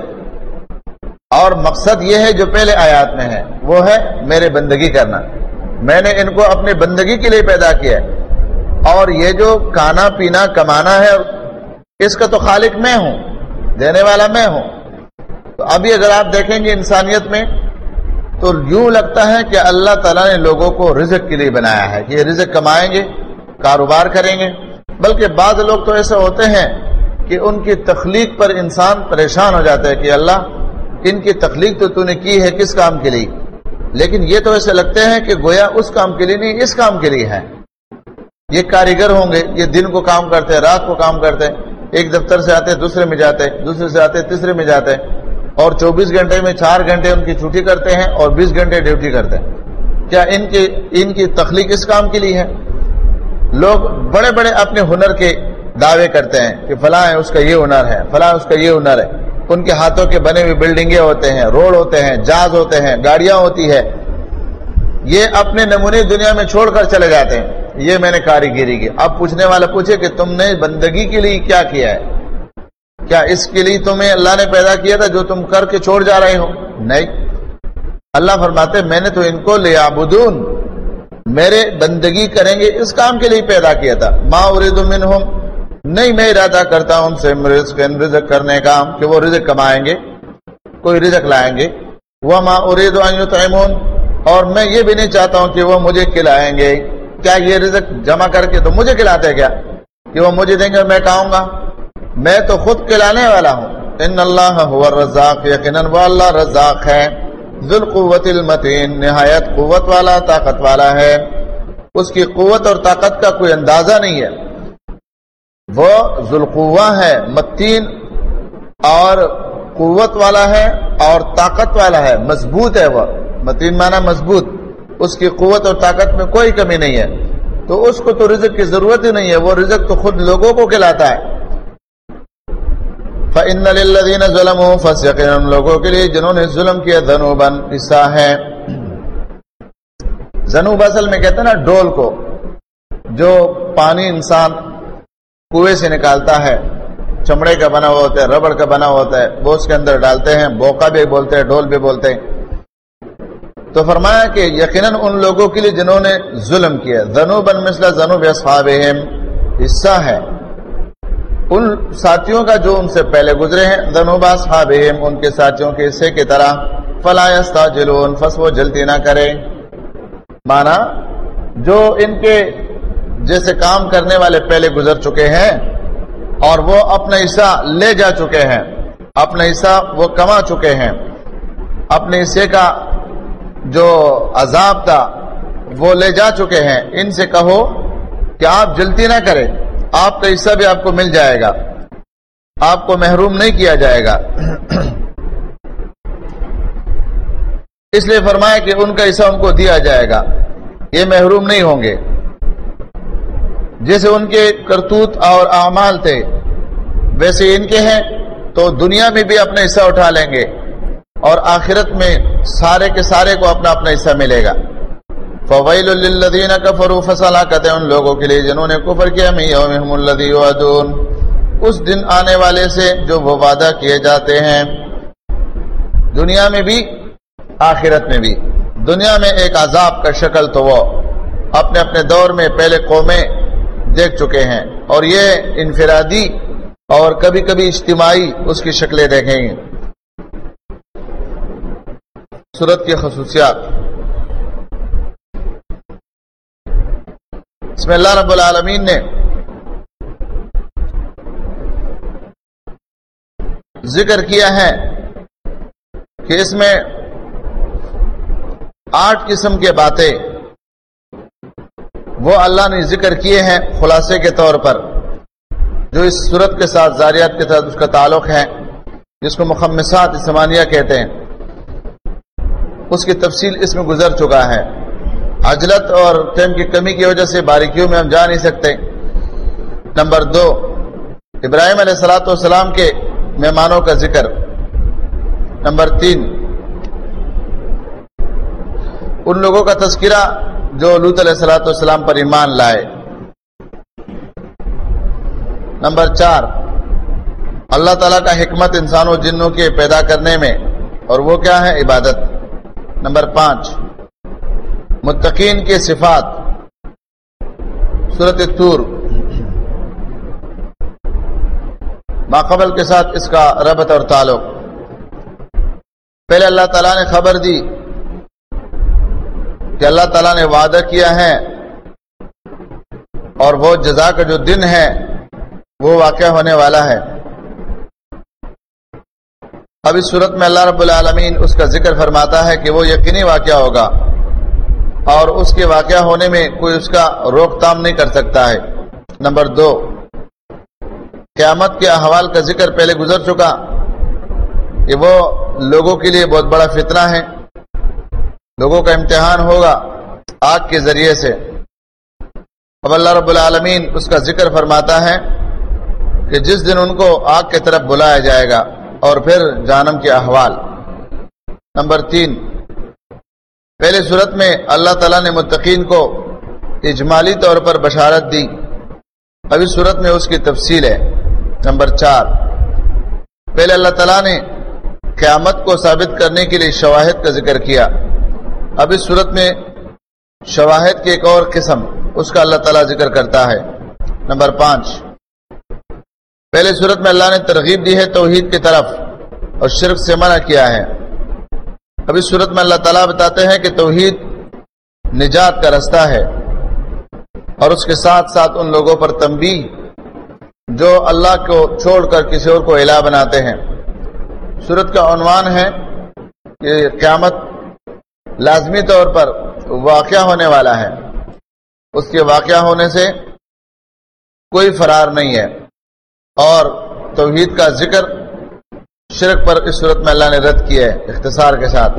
اور مقصد یہ ہے جو پہلے آیات میں ہے، وہ ہے میرے بندگی کرنا. میں نے ان کو اپنے بندگی کے لیے پیدا کیا ہے، اور یہ جو کھانا پینا کمانا ہے اس کا تو خالق میں ہوں، دینے والا میں ہوں. تو ابھی اگر آپ دیکھیں گے انسانیت میں تو یوں لگتا ہے کہ اللہ تعالیٰ نے لوگوں کو رزق کے لیے بنایا ہے کہ یہ رزق کمائیں گے، کاروبار کریں گے. بلکہ بعض لوگ تو ایسے ہوتے ہیں کہ ان کی تخلیق پر انسان پریشان ہو جاتا ہے کہ اللہ ان کی تخلیق تو نے کی ہے کس کام کے لیے، لیکن یہ تو ایسے لگتے ہیں کہ گویا اس کام کے لیے نہیں، اس کام کے لیے ہے. یہ کاریگر ہوں گے، یہ دن کو کام کرتے ہیں، رات کو کام کرتے ہیں، ایک دفتر سے آتے دوسرے میں جاتے، دوسرے سے آتے تیسرے میں جاتے، اور 24 گھنٹے میں 4 گھنٹے ان کی چھٹی کرتے ہیں اور 20 گھنٹے ڈیوٹی کرتے ہیں. کیا ان کی تخلیق اس کام کے لیے ہے؟ لوگ بڑے بڑے اپنے ہنر کے دعوے کرتے ہیں کہ فلاں ہے اس کا یہ ہنر ہے، فلاں اس کا یہ ہنر ہے. ان کے ہاتھوں کے بنے ہوئے بلڈنگیں ہوتے ہیں، روڈ ہوتے ہیں، جہاز ہوتے ہیں، گاڑیاں ہوتی ہے. یہ اپنے نمونے دنیا میں چھوڑ کر چلے جاتے ہیں، یہ میں نے کاریگری کی. اب پوچھنے والا پوچھے کہ تم نے بندگی کے لیے کیا کیا ہے؟ کیا اس کے لیے تمہیں اللہ نے پیدا کیا تھا جو تم کر کے چھوڑ جا رہے ہو؟ نہیں. اللہ فرماتے میں نے تو ان کو لیعبدون، میرے بندگی کریں گے اس کام کے لیے پیدا کیا تھا. ما اريد منهم، نہیں میں ارادہ کرتا ہوں ان سے رزق کرنے کا کہ وہ رزق کمائیں گے، کوئی رزق لائیں گے. وما اريد ان يطعمون، اور میں یہ بھی نہیں چاہتا ہوں کہ وہ مجھے کھلائیں گے. کیا یہ رزق جمع کر کے تو مجھے کھلاتے کیا کہ وہ مجھے دیں گے میں کھاؤں گا؟ میں تو خود کھلانے والا ہوں. ان اللہ هو الرزاق، یقیناً وہ اللہ رزاق ہے. ذو القوت المتین، نہایت قوت والا، طاقت والا ہے. اس کی قوت اور طاقت کا کوئی اندازہ نہیں ہے. وہ ذو القوہ ہے، متین اور قوت والا ہے اور طاقت والا ہے، مضبوط ہے. وہ متین معنی مضبوط، اس کی قوت اور طاقت میں کوئی کمی نہیں ہے. تو اس کو تو رزق کی ضرورت ہی نہیں ہے، وہ رزق تو خود لوگوں کو کھلاتا ہے. فَإِنَّ لِلَّذِينَ ظَلَمُوا، فَسْيَقِنًا لوگوں کے لیے جنہوں نے ظلم کیا، ذنوباً حصہ ہے. ذنوب اصل میں کہتے ہیں نا ڈول کو، جو پانی انسان کنویں سے نکالتا ہے، چمڑے کا بنا ہوا ہوتا ہے، ربڑ کا بنا ہوا ہوتا ہے، وہ اس کے اندر ڈالتے ہیں، بوکا بھی بولتے ہیں، ڈول بھی بولتے ہیں۔ تو فرمایا کہ یقیناً ان لوگوں کے لیے جنہوں نے ظلم کیا، ذنوبا مثل ذنوب اصحابہم، حصہ ہے ان ساتھیوں کا جو ان سے پہلے گزرے ہیں، ذنوب اصحابہم، ان کے ساتھیوں کے حصے کی طرح، فلا یستعجلون، پس وہ جلدی نہ کریں۔ مانا جو ان کے جیسے کام کرنے والے پہلے گزر چکے ہیں اور وہ اپنا حصہ لے جا چکے ہیں، اپنا حصہ وہ کما چکے ہیں، اپنے حصے کا جو عذاب تھا وہ لے جا چکے ہیں، ان سے کہو کہ آپ جلدی نہ کریں، آپ کا حصہ بھی آپ کو مل جائے گا، آپ کو محروم نہیں کیا جائے گا۔ اس لیے فرمایا کہ ان کا حصہ ان کو دیا جائے گا، یہ محروم نہیں ہوں گے۔ جیسے ان کے کرتوت اور اعمال تھے ویسے ان کے ہیں، تو دنیا میں بھی اپنا حصہ اٹھا لیں گے اور آخرت میں سارے کے سارے کو اپنا اپنا حصہ ملے گا۔ فویل للذین کفروا، فصلاکت ہے ان لوگوں کے لیے جنہوں نے کفر کیا، من یومہم الذی یوعدون، اس دن آنے والے سے جو وہ وعدہ کیے جاتے ہیں، دنیا میں بھی آخرت میں بھی۔ دنیا میں ایک عذاب کا شکل تو وہ اپنے اپنے دور میں پہلے قومیں دیکھ چکے ہیں، اور یہ انفرادی اور کبھی کبھی اجتماعی اس کی شکلیں دیکھیں گے۔ سورت کی خصوصیات۔ اس میں اللہ رب العالمین نے ذکر کیا ہے کہ اس میں 8 قسم کے باتیں وہ اللہ نے ذکر کیے ہیں خلاصے کے طور پر، جو اس صورت کے ساتھ، زاریات کے ساتھ اس کا تعلق ہے، جس کو مخمسات ثمانیہ کہتے ہیں۔ اس کی تفصیل اس میں گزر چکا ہے، عجلت اور ٹائم کی کمی کی وجہ سے باریکیوں میں ہم جا نہیں سکتے۔ نمبر 2، ابراہیم علیہ الصلوۃ والسلام کے مہمانوں کا ذکر۔ نمبر 3، ان لوگوں کا تذکرہ جو لوط علیہ الصلوۃ والسلام پر ایمان لائے۔ نمبر 4، اللہ تعالیٰ کا حکمت انسانوں جنوں کے پیدا کرنے میں، اور وہ کیا ہے؟ عبادت۔ نمبر 5، متقین کی صفات، سورۃ الطور۔ ما قبل کے ساتھ اس کا ربط اور تعلق۔ پہلے اللہ تعالیٰ نے خبر دی کہ اللہ تعالیٰ نے وعدہ کیا ہے اور وہ جزا کا جو دن ہے وہ واقع ہونے والا ہے۔ اب اس صورت میں اللہ رب العالمین اس کا ذکر فرماتا ہے کہ وہ یقینی واقعہ ہوگا اور اس کے واقعہ ہونے میں کوئی اس کا روک تام نہیں کر سکتا ہے۔ نمبر 2، قیامت کے احوال کا ذکر پہلے گزر چکا کہ وہ لوگوں کے لیے بہت بڑا فتنہ ہے، لوگوں کا امتحان ہوگا آگ کے ذریعے سے۔ اب اللہ رب العالمین اس کا ذکر فرماتا ہے کہ جس دن ان کو آگ کی طرف بلایا جائے گا، اور پھر جہنم کے احوال۔ نمبر 3، پہلے صورت میں اللہ تعالیٰ نے متقین کو اجمالی طور پر بشارت دی، اب اس صورت میں اس کی تفصیل ہے۔ نمبر 4، پہلے اللہ تعالیٰ نے قیامت کو ثابت کرنے کے لیے شواہد کا ذکر کیا، اب اس صورت میں شواہد کی ایک اور قسم اس کا اللہ تعالیٰ ذکر کرتا ہے۔ نمبر 5، پہلے صورت میں اللہ نے ترغیب دی ہے توحید کی طرف اور شرک سے منع کیا ہے، اب اس صورت میں اللہ تعالیٰ بتاتے ہیں کہ توحید نجات کا راستہ ہے، اور اس کے ساتھ ساتھ ان لوگوں پر تنبیہ جو اللہ کو چھوڑ کر کسی اور کو الہ بناتے ہیں۔ صورت کا عنوان ہے کہ قیامت لازمی طور پر واقعہ ہونے والا ہے، اس کے واقعہ ہونے سے کوئی فرار نہیں ہے، اور توحید کا ذکر شرک پر اس صورت میں اللہ نے رد کیا ہے اختصار کے ساتھ۔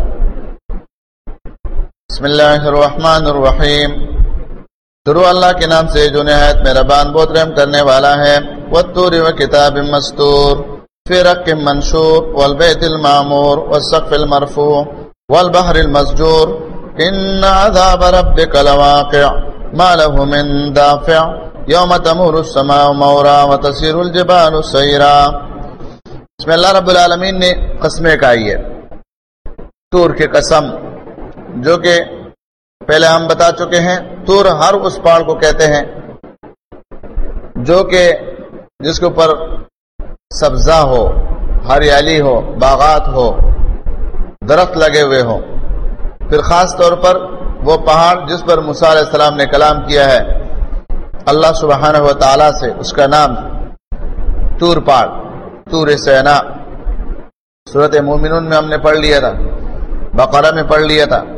بسم اللہ الرحمن الرحیم، شروع اللہ کے نام سے جو نہایت مہربان بہت رحم کرنے والا ہے۔ والطور وکتاب مستور فی رق منشور والبیت المعمور والسقف المرفوع والبحر المسجور ان عذاب ربک لواقع ما له من دافع یوم تمور السماء مورا وتسیر الجبال سیرا۔ اس میں اللہ رب العالمین نے قسمیں کہی ہے، طور کی قسم، جو کہ پہلے ہم بتا چکے ہیں۔ طور ہر اس پہاڑ کو کہتے ہیں جو کہ جس کے اوپر سبزہ ہو، ہریالی ہو، باغات ہو، درخت لگے ہوئے ہو۔ پھر خاص طور پر وہ پہاڑ جس پر موسیٰ علیہ السلام نے کلام کیا ہے اللہ سبحانہ و تعالی سے، اس کا نام طور پہاڑ، طور سینا۔ سورۃ مومنون میں ہم نے پڑھ لیا تھا، بقرہ میں پڑھ لیا تھا۔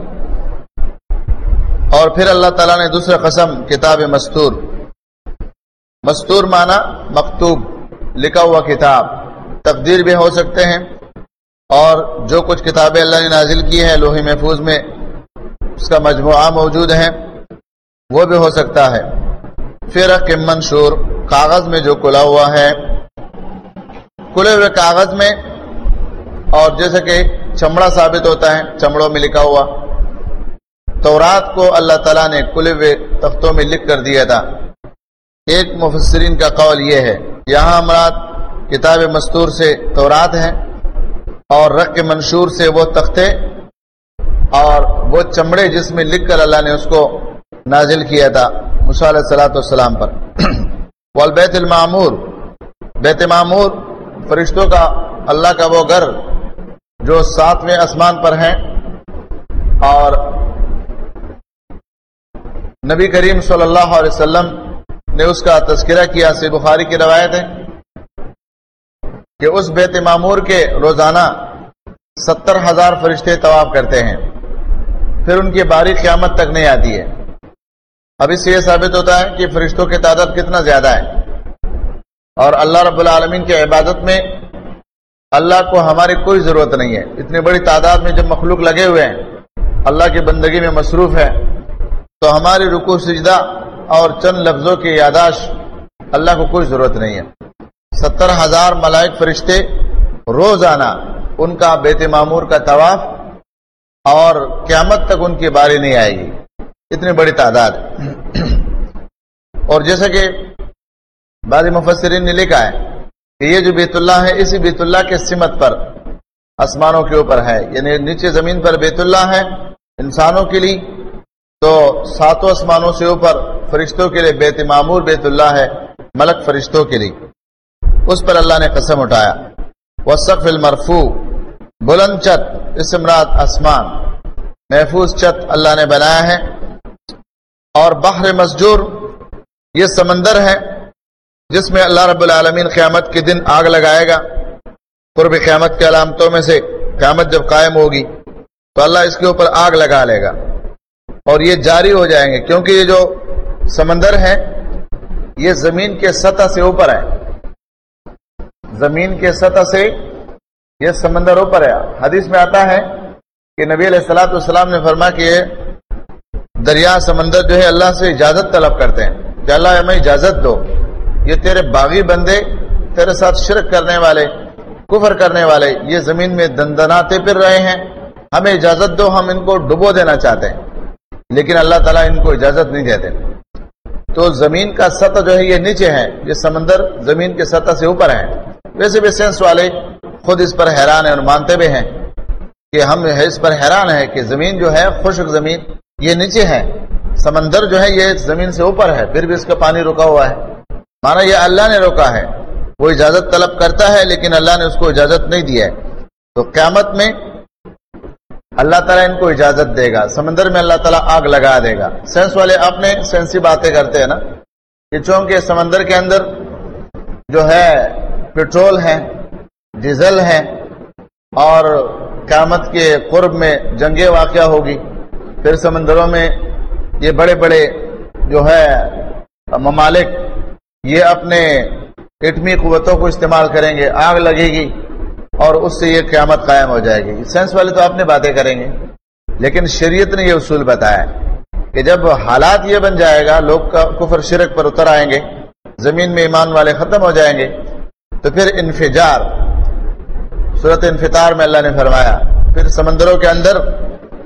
اور پھر اللہ تعالیٰ نے دوسرا قسم کتاب مستور، مستور معنی مکتوب، لکھا ہوا کتاب، تقدیر بھی ہو سکتے ہیں، اور جو کچھ کتابیں اللہ نے نازل کی ہیں لوح محفوظ میں اس کا مجموعہ موجود ہے وہ بھی ہو سکتا ہے۔ پھر رق منشور، کاغذ میں جو کھلا ہوا ہے، کھلے ہوئے کاغذ میں، اور جیسے کہ چمڑا ثابت ہوتا ہے، چمڑوں میں لکھا ہوا۔ تورات کو اللہ تعالیٰ نے کھلے ہوئے تختوں میں لکھ کر دیا تھا۔ ایک مفسرین کا قول یہ ہے یہاں مراد کتاب مستور سے تورات ہے، اور رق منشور سے وہ تختے اور وہ چمڑے جس میں لکھ کر اللہ نے اس کو نازل کیا تھا موسیٰ علیہ السلام پر۔ والبیت المعمور، بیت معمور فرشتوں کا اللہ کا وہ گھر جو 7ویں آسمان پر ہے، اور نبی کریم صلی اللہ علیہ وسلم نے اس کا تذکرہ کیا، صحیح بخاری کی روایت ہے کہ اس بیت معمور کے روزانہ 70,000 فرشتے طواف کرتے ہیں، پھر ان کی باری قیامت تک نہیں آتی ہے۔ اب اس سے یہ ثابت ہوتا ہے کہ فرشتوں کی تعداد کتنا زیادہ ہے، اور اللہ رب العالمین کی عبادت میں اللہ کو ہماری کوئی ضرورت نہیں ہے۔ اتنی بڑی تعداد میں جب مخلوق لگے ہوئے ہیں اللہ کی بندگی میں مصروف ہے، تو ہماری رکوع سجدہ اور چند لفظوں کی یاداشت اللہ کو کوئی ضرورت نہیں ہے۔ 70,000 ملائک فرشتے روزانہ ان کا بیت معمور کا طواف، اور قیامت تک ان کی باری نہیں آئے گی، اتنی بڑی تعداد۔ اور جیسا کہ بعض مفسرین نے لکھا ہے کہ یہ جو بیت اللہ ہے اسی بیت اللہ کے سمت پر آسمانوں کے اوپر ہے، یعنی نیچے زمین پر بیت اللہ ہے انسانوں کے لیے، تو 7 آسمانوں سے اوپر فرشتوں کے لیے بیت معمور بیت اللہ ہے، ملک فرشتوں کے لیے۔ اس پر اللہ نے قسم اٹھایا۔ والسقف المرفوع، بلند چھت، اس سے مراد آسمان، محفوظ چھت اللہ نے بنایا ہے۔ اور بحر مسجور، یہ سمندر ہے جس میں اللہ رب العالمین قیامت کے دن آگ لگائے گا۔ قرب قیامت کے علامتوں میں سے قیامت جب قائم ہوگی تو اللہ اس کے اوپر آگ لگا لے گا، اور یہ جاری ہو جائیں گے، کیونکہ یہ جو سمندر ہے یہ زمین کے سطح سے اوپر ہے، زمین کے سطح سے یہ سمندر اوپر ہے۔ حدیث میں آتا ہے کہ نبی علیہ الصلوۃ والسلام نے فرمایا کہ یہ دریا سمندر جو ہے اللہ سے اجازت طلب کرتے ہیں کہ اللہ ہمیں اجازت دو، یہ تیرے باغی بندے، تیرے ساتھ شرک کرنے والے، کفر کرنے والے یہ زمین میں دندناتے پھر رہے ہیں، ہمیں اجازت دو، ہم ان کو ڈبو دینا چاہتے ہیں، لیکن اللہ تعالیٰ ان کو اجازت نہیں دیتے۔ تو زمین کا سطح جو ہے یہ نیچے ہے، یہ سمندر زمین کے سطح سے اوپر ہے۔ ویسے بھی سائنس والے خود اس پر حیران ہیں اور مانتے بھی ہیں کہ ہم اس پر حیران ہیں کہ زمین جو ہے خشک زمین یہ نیچے ہے، سمندر جو ہے یہ زمین سے اوپر ہے، پھر بھی اس کا پانی رکا ہوا ہے، مانا یہ اللہ نے روکا ہے، وہ اجازت طلب کرتا ہے لیکن اللہ نے اس کو اجازت نہیں دی ہے۔ تو قیامت میں اللہ تعالیٰ ان کو اجازت دے گا، سمندر میں اللہ تعالیٰ آگ لگا دے گا۔ سائنس والے اپنے سائنسی باتیں کرتے ہیں نا، کہ چونکہ سمندر کے اندر جو ہے پیٹرول ہے، ڈیزل ہے، اور قیامت کے قرب میں جنگیں واقعہ ہوگی، پھر سمندروں میں یہ بڑے بڑے جو ہے ممالک یہ اپنے ایٹمی قوتوں کو استعمال کریں گے، آگ لگے گی اور اس سے یہ قیامت قائم ہو جائے گی۔ سائنس والے تو اپنے باتیں کریں گے، لیکن شریعت نے یہ اصول بتایا کہ جب حالات یہ بن جائے گا، لوگ کا کفر شرک پر اتر آئیں گے، زمین میں ایمان والے ختم ہو جائیں گے، تو پھر انفجار، سورۃ انفطار میں اللہ نے فرمایا، پھر سمندروں کے اندر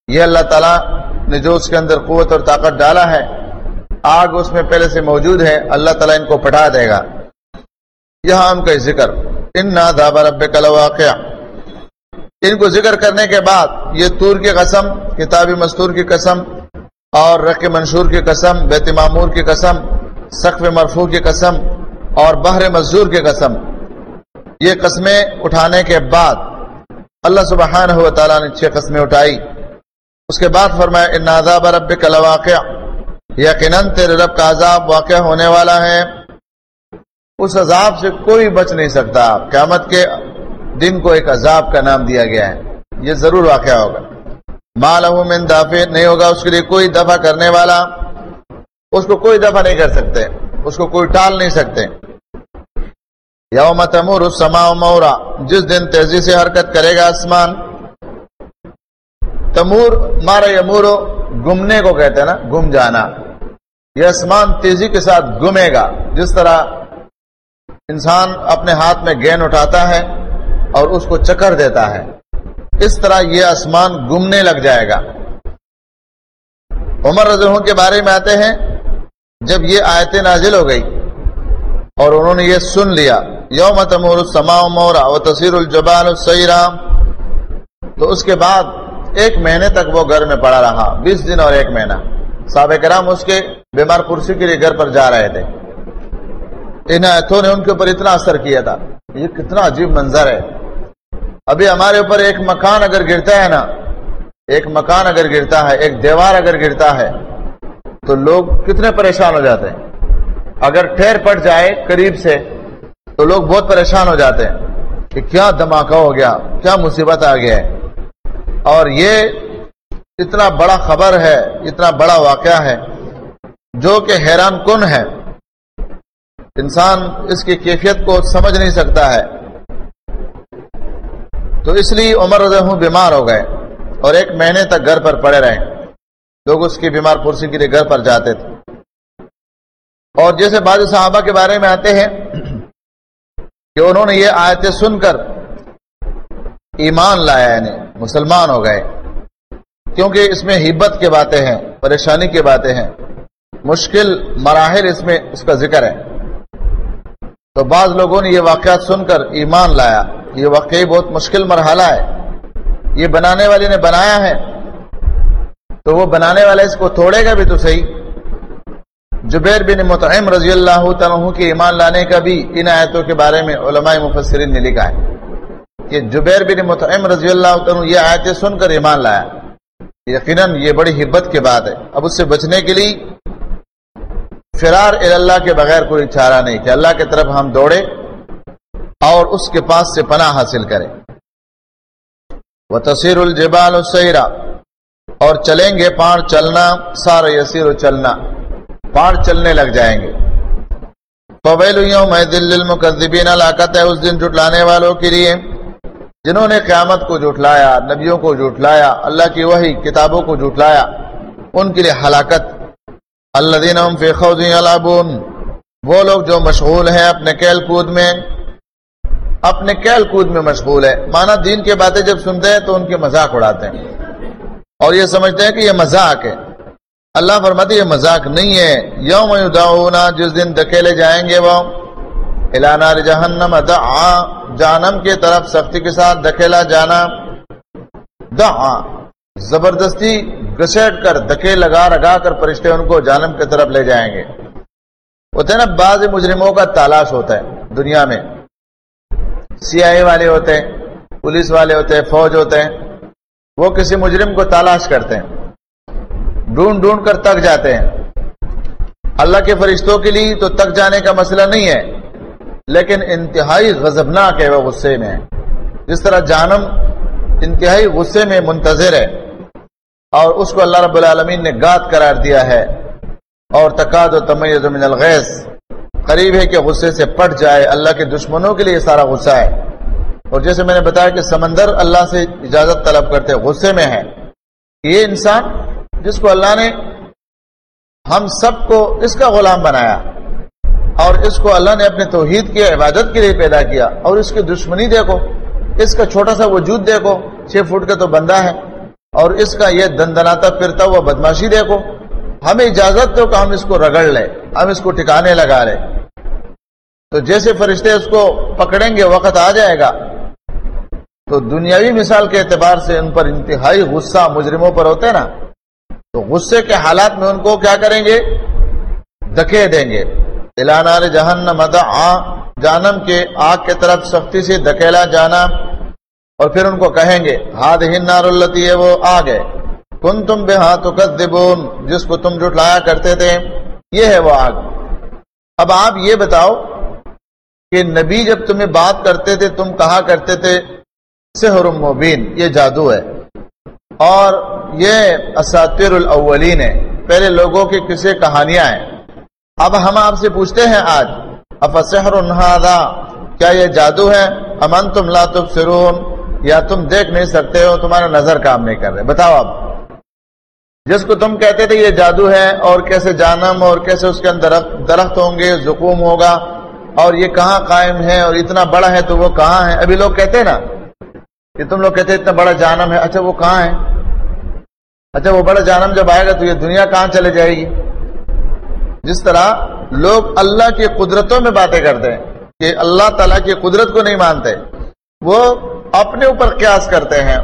یہ اللہ تعالیٰ نے جو اس کے اندر قوت اور طاقت ڈالا ہے، آگ اس میں پہلے سے موجود ہے، اللہ تعالیٰ ان کو پٹا دے گا۔ یہاں ہم کا ذکر ان عذاب ربک لواقع، ان کو ذکر کرنے کے بعد یہ طور کی قسم، کتاب مستور کی قسم، اور رق منشور کی قسم، بیت معمور کی قسم، سقف مرفوع کی قسم اور بحر مسجور کی قسم، یہ قسمیں اٹھانے کے بعد اللہ سبحانہ و تعالیٰ نے 6 قسمیں اٹھائی۔ اس کے بعد فرمایا ان عذاب ربک لواقع، یقیناً تیرے رب کا عذاب واقع ہونے والا ہے، اس عذاب سے کوئی بچ نہیں سکتا۔ قیامت کے دن کو ایک عذاب کا نام دیا گیا ہے، یہ ضرور واقع ہوگا۔ ما لہ من دافع، نہیں ہوگا اس کے لیے کوئی دفع کرنے والا، اس کو کوئی دفع نہیں کر سکتے، اس کو کوئی ٹال نہیں سکتے۔ یوم تمور السماء مورا، جس دن تیزی سے حرکت کرے گا آسمان۔ تمور مارا یمورو، گمنے کو کہتے ہیں نا، گم جانا۔ یہ آسمان تیزی کے ساتھ گمے گا، جس طرح انسان اپنے ہاتھ میں گیند اٹھاتا ہے اور اس کو چکر دیتا ہے، اس طرح یہ آسمان گمنے لگ جائے گا۔ عمر رضی اللہ عنہ کے بارے میں آتے ہیں، جب یہ آیتیں نازل ہو گئی اور انہوں نے یہ سن لیا، یوم تمور السماء مورا وتصیر الجبال سیرا، تو اس کے بعد 1 مہینے تک وہ گھر میں پڑا رہا، 20 دن اور 1 مہینہ۔ صحابہ کرام اس کے بیمار پرسی کے لیے گھر پر جا رہے تھے۔ ان آیتوں نے ان کے اوپر اتنا اثر کیا تھا۔ یہ کتنا عجیب منظر ہے۔ ابھی ہمارے اوپر ایک مکان اگر گرتا ہے نا، ایک مکان اگر گرتا ہے، ایک دیوار اگر گرتا ہے، تو لوگ کتنے پریشان ہو جاتے ہیں۔ اگر ٹھیر پڑ جائے قریب سے تو لوگ بہت پریشان ہو جاتے ہیں کہ کیا دھماکہ ہو گیا، کیا مصیبت آ گیا ہے۔ اور یہ اتنا بڑا خبر ہے، اتنا بڑا واقعہ ہے جو کہ حیران کن ہے، انسان اس کی کیفیت کو سمجھ نہیں سکتا ہے۔ تو اس لیے عمر رضی اللہ عنہ بیمار ہو گئے اور 1 مہینے تک گھر پر پڑے رہے۔ لوگ اس کی بیمار پرسی کے لیے گھر پر جاتے تھے۔ اور جیسے بعض صحابہ کے بارے میں آتے ہیں کہ انہوں نے یہ آیتیں سن کر ایمان لایا، یعنی مسلمان ہو گئے، کیونکہ اس میں ہبت کی باتیں ہیں، پریشانی کی باتیں ہیں، مشکل مراحل اس میں اس کا ذکر ہے۔ تو بعض لوگوں نے یہ واقعات سن کر ایمان لایا۔ یہ واقعی بہت مشکل مرحلہ ہے، یہ بنانے والے نے بنایا ہے تو وہ بنانے والا اس کو توڑے گا بھی تو صحیح۔ جبیر بن مطعم رضی اللہ عنہ کے ایمان لانے کا بھی ان آیتوں کے بارے میں علماء مفسرین نے لکھا ہے کہ جبیر بن مطعم رضی اللہ عنہ یہ آیتیں سن کر ایمان لایا۔ یقیناً یہ بڑی ہبت کی بات ہے۔ اب اس سے بچنے کے لیے فرار اللہ کے بغیر کوئی چارہ نہیں کہ اللہ کی طرف ہم دوڑے اور اس کے پاس سے پناہ حاصل کریں۔ وتصیر الجبال سیرا، اور چلیں گے پہاڑ چلنا، سارا یسیر چلنا، پہاڑ چلنے لگ جائیں گے۔ فویل یومئذ للمکذبین، ہلاکت ہے اس دن جھٹلانے والوں کے لیے جنہوں نے قیامت کو جھٹلایا، نبیوں کو جھٹلایا، اللہ کی وحی کتابوں کو جھٹلایا، ان کے لیے ہلاکت۔ الذین هم فی خوض یلعبون، وہ لوگ جو مشغول ہیں اپنے کھیل کود میں، اپنے کھیل کود میں مشغول ہے، مانا دین کی باتیں جب سنتے ہیں تو ان کے مذاق اڑاتے ہیں اور یہ سمجھتے ہیں کہ یہ مذاق ہے۔ اللہ فرماتے یہ مذاق نہیں ہے۔ یوم یدعون، جس دن دھکیلے جائیں گے وہ، الی نار جہنم دعا، جہنم کی طرف سختی کے ساتھ دھکیلا جانا، دعا زبردستی گھسیٹ کر دھکے لگا کر فرشتے ان کو جہنم کی طرف لے جائیں گے۔ ہوتے ہیں نا بعض مجرموں کا تلاش ہوتا ہے دنیا میں، CIA والے ہوتے ہیں، پولیس والے ہوتے ہیں، فوج ہوتے ہیں، وہ کسی مجرم کو تلاش کرتے ہیں، ڈھونڈ کر تک جاتے ہیں۔ اللہ کے فرشتوں کے لیے تو تک جانے کا مسئلہ نہیں ہے، لیکن انتہائی غضبناک ہے، وہ غصے میں ہے، جس طرح جہنم انتہائی غصے میں منتظر ہے، اور اس کو اللہ رب العالمین نے گاد قرار دیا ہے۔ اور تکاد و تمیز من الغیظ، قریب ہے کہ غصے سے پٹ جائے۔ اللہ کے دشمنوں کے لیے سارا غصہ ہے۔ اور جیسے میں نے بتایا کہ سمندر اللہ سے اجازت طلب کرتے غصے میں ہے۔ یہ انسان جس کو اللہ نے ہم سب کو اس کا غلام بنایا اور اس کو اللہ نے اپنے توحید کی عبادت کے لیے پیدا کیا، اور اس کی دشمنی دیکھو، اس کا چھوٹا سا وجود دیکھو، 6 فٹ کا تو بندہ ہے، اور اس کا یہ دندناتا پھرتا ہوا بدماشی دیکھو، ہمیں اجازت دو کہ ہم اس کو رگڑ لیں، ہم اس کو ٹھکانے لگا لیں۔ تو جیسے فرشتے اس کو پکڑیں گے وقت آ جائے گا تو دنیاوی مثال کے اعتبار سے ان پر انتہائی غصہ مجرموں پر ہوتا ہے نا، تو غصے کے حالات میں ان کو کیا کریں گے؟ دھکے دیں گے۔ الی نار جہنم دعا، جہنم کے آگ کی طرف سختی سے دھکیلا جانا، اور پھر ان کو کہیں گے ہذہ النار التی، وہ آگ ہے کنتم بہا تکذبون، جس کو تم جھٹلایا کرتے تھے، یہ ہے وہ آگ۔ اب آپ یہ بتاؤ کہ نبی جب تمہیں بات کرتے تھے تم کہا کرتے تھے سحر مبین، یہ جادو ہے، اور یہ اساطیر الاولین ہے، پہلے لوگوں کی قصے کہانیاں ہیں۔ اب ہم آپ سے پوچھتے ہیں آج افسحر ھذا، کیا یہ جادو ہے؟ ام انتم لا تبصرون، یا تم دیکھ نہیں سکتے ہو، تمہارا نظر کام نہیں کر رہے؟ بتاؤ اب، جس کو تم کہتے تھے یہ جادو ہے، اور کیسے جہنم اور کیسے اس کے اندر درخت ہوں گے، زقوم ہوگا، اور یہ کہاں قائم ہے، اور اتنا بڑا ہے تو وہ کہاں ہے؟ ابھی لوگ کہتے ہیں نا کہ تم لوگ کہتے ہیں اتنا بڑا جہنم ہے، اچھا وہ کہاں ہے؟ اچھا وہ بڑا جہنم جب آئے گا تو یہ دنیا کہاں چلے جائے گی؟ جس طرح لوگ اللہ کی قدرتوں میں باتیں کرتے ہیں کہ اللہ تعالیٰ کی قدرت کو نہیں مانتے، وہ اپنے اوپر قیاس کرتے ہیں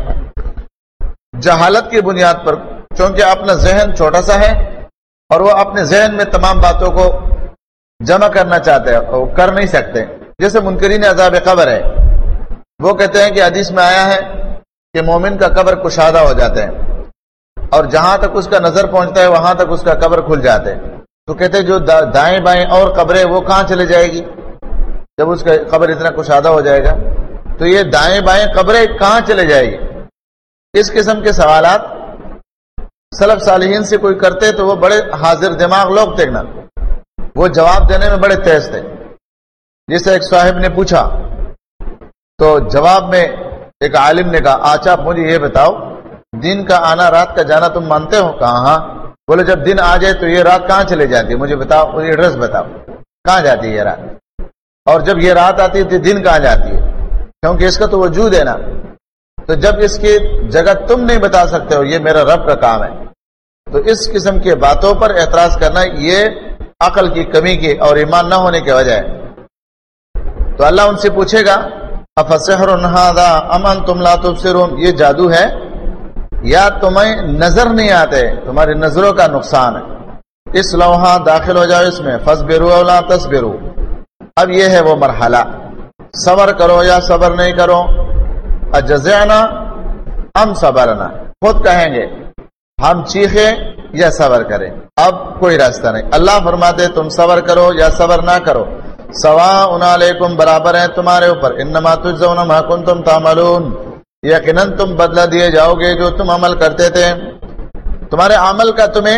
جہالت کی بنیاد پر، چونکہ اپنا ذہن چھوٹا سا ہے اور وہ اپنے ذہن میں تمام باتوں کو جمع کرنا چاہتے ہیں اور کر نہیں سکتے۔ جیسے منکرین عذاب قبر ہے، وہ کہتے ہیں کہ حدیث میں آیا ہے کہ مومن کا قبر کشادہ ہو جاتا ہے، اور جہاں تک اس کا نظر پہنچتا ہے وہاں تک اس کا قبر کھل جاتا ہے۔ تو کہتے ہیں جو دائیں بائیں اور قبریں وہ کہاں چلے جائے گی جب اس کا قبر اتنا کشادہ ہو جائے گا؟ تو یہ دائیں بائیں قبریں کہاں چلے جائے گی؟ اس قسم کے سوالات سلف صالحین سے کوئی کرتے تو وہ بڑے حاضر دماغ لوگ تھے نا، وہ جواب دینے میں بڑے تیز تھے۔ جیسے ایک صاحب نے پوچھا تو جواب میں ایک عالم نے کہا آج آپ مجھے یہ بتاؤ دن کا آنا رات کا جانا تم مانتے ہو؟ کہا ہاں۔ بولے جب دن آ جائے تو یہ رات کہاں چلے جاتی ہے؟ مجھے بتاؤ، مجھے ایڈریس بتاؤ کہاں جاتی ہے یہ رات، اور جب یہ رات آتی ہے تو دن کہاں جاتی ہے؟ کیونکہ اس کا تو وجود ہے نا، تو جب اس کی جگہ تم نہیں بتا سکتے ہو، یہ میرا رب کا کام ہے۔ تو اس قسم کی باتوں پر اعتراض کرنا یہ عقل کی کمی کی اور ایمان نہ ہونے کی وجہ ہے۔ تو اللہ ان سے پوچھے گا افسحر ھذا ام انتم لا تبصرون، یہ جادو ہے یا تمہیں نظر نہیں آتے؟ تمہاری نظروں کا نقصان ہے۔ اس لوحہ داخل ہو جاؤ اس میں، فاصبروا او لا تصبروا، اب یہ ہے وہ مرحلہ، صبر کرو یا صبر نہیں کرو، اجزعنا ام صبرنا، خود کہیں گے ہم چیخیں یا صبر کریں، اب کوئی راستہ نہیں۔ اللہ فرماتے تم صبر کرو یا صبر نہ کرو، سواء علیکم، برابر ہیں تمہارے اوپر، انما تجزون ما کنتم تعملون، یقیناً تم بدلہ دیے جاؤ گے جو تم عمل کرتے تھے، تمہارے عمل کا تمہیں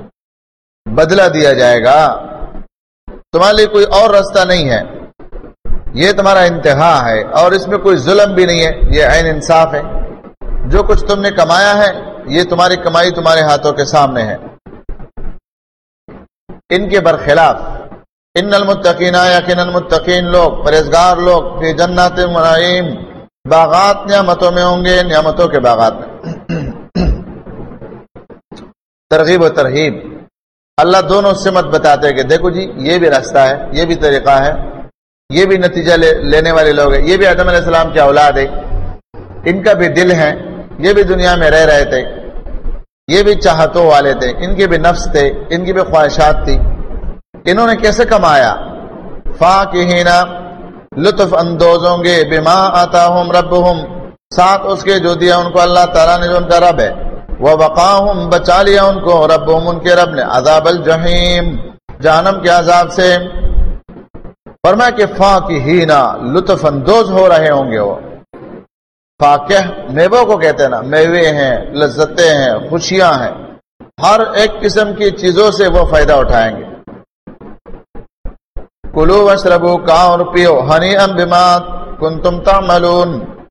بدلہ دیا جائے گا، تمہارے لیے کوئی اور راستہ نہیں ہے، یہ تمہارا انتہا ہے، اور اس میں کوئی ظلم بھی نہیں ہے، یہ عین انصاف ہے۔ جو کچھ تم نے کمایا ہے یہ تمہاری کمائی تمہارے ہاتھوں کے سامنے ہے۔ ان کے برخلاف ان المتقین، یقیناً متقین لوگ، پرہیزگار لوگ، فی جنات و نعیم، باغات نعمتوں میں ہوں گے، نعمتوں کے باغات میں۔ ترغیب و ترہیب، اللہ دونوں سمت بتاتے ہیں کہ دیکھو جی یہ بھی راستہ ہے، یہ بھی طریقہ ہے، یہ بھی نتیجہ لینے والے لوگ ہیں، یہ بھی آدم علیہ السلام کی اولاد ہے، ان کا بھی دل ہے، یہ بھی دنیا میں رہ رہے تھے، یہ بھی چاہتوں والے تھے، ان کے بھی نفس تھے، ان کی بھی خواہشات تھی، انہوں نے کیسے کمایا؟ فاکہین، لطف اندوز ہوں گے، بما آتاہم ربہم، ساتھ اس کے جو دیا ان کو اللہ تعالیٰ نے جو ان کا رب ہے، ووقاہم، بچا لیا ان کو، ربہم، ان کے رب نے، عذاب الجحیم، جہنم کے عذاب سے۔ فرمایا کہ فاکہین، لطف اندوز ہو رہے ہوں گے وہ۔ فاکہ میووں کو کہتے ہیں نا، میوے ہیں، لذتیں ہیں، خوشیاں ہیں، ہر ایک قسم کی چیزوں سے وہ فائدہ اٹھائیں گے۔ کلو واشربو، کھاؤ اور پیو، ہنیئا بما کنتم تعملون،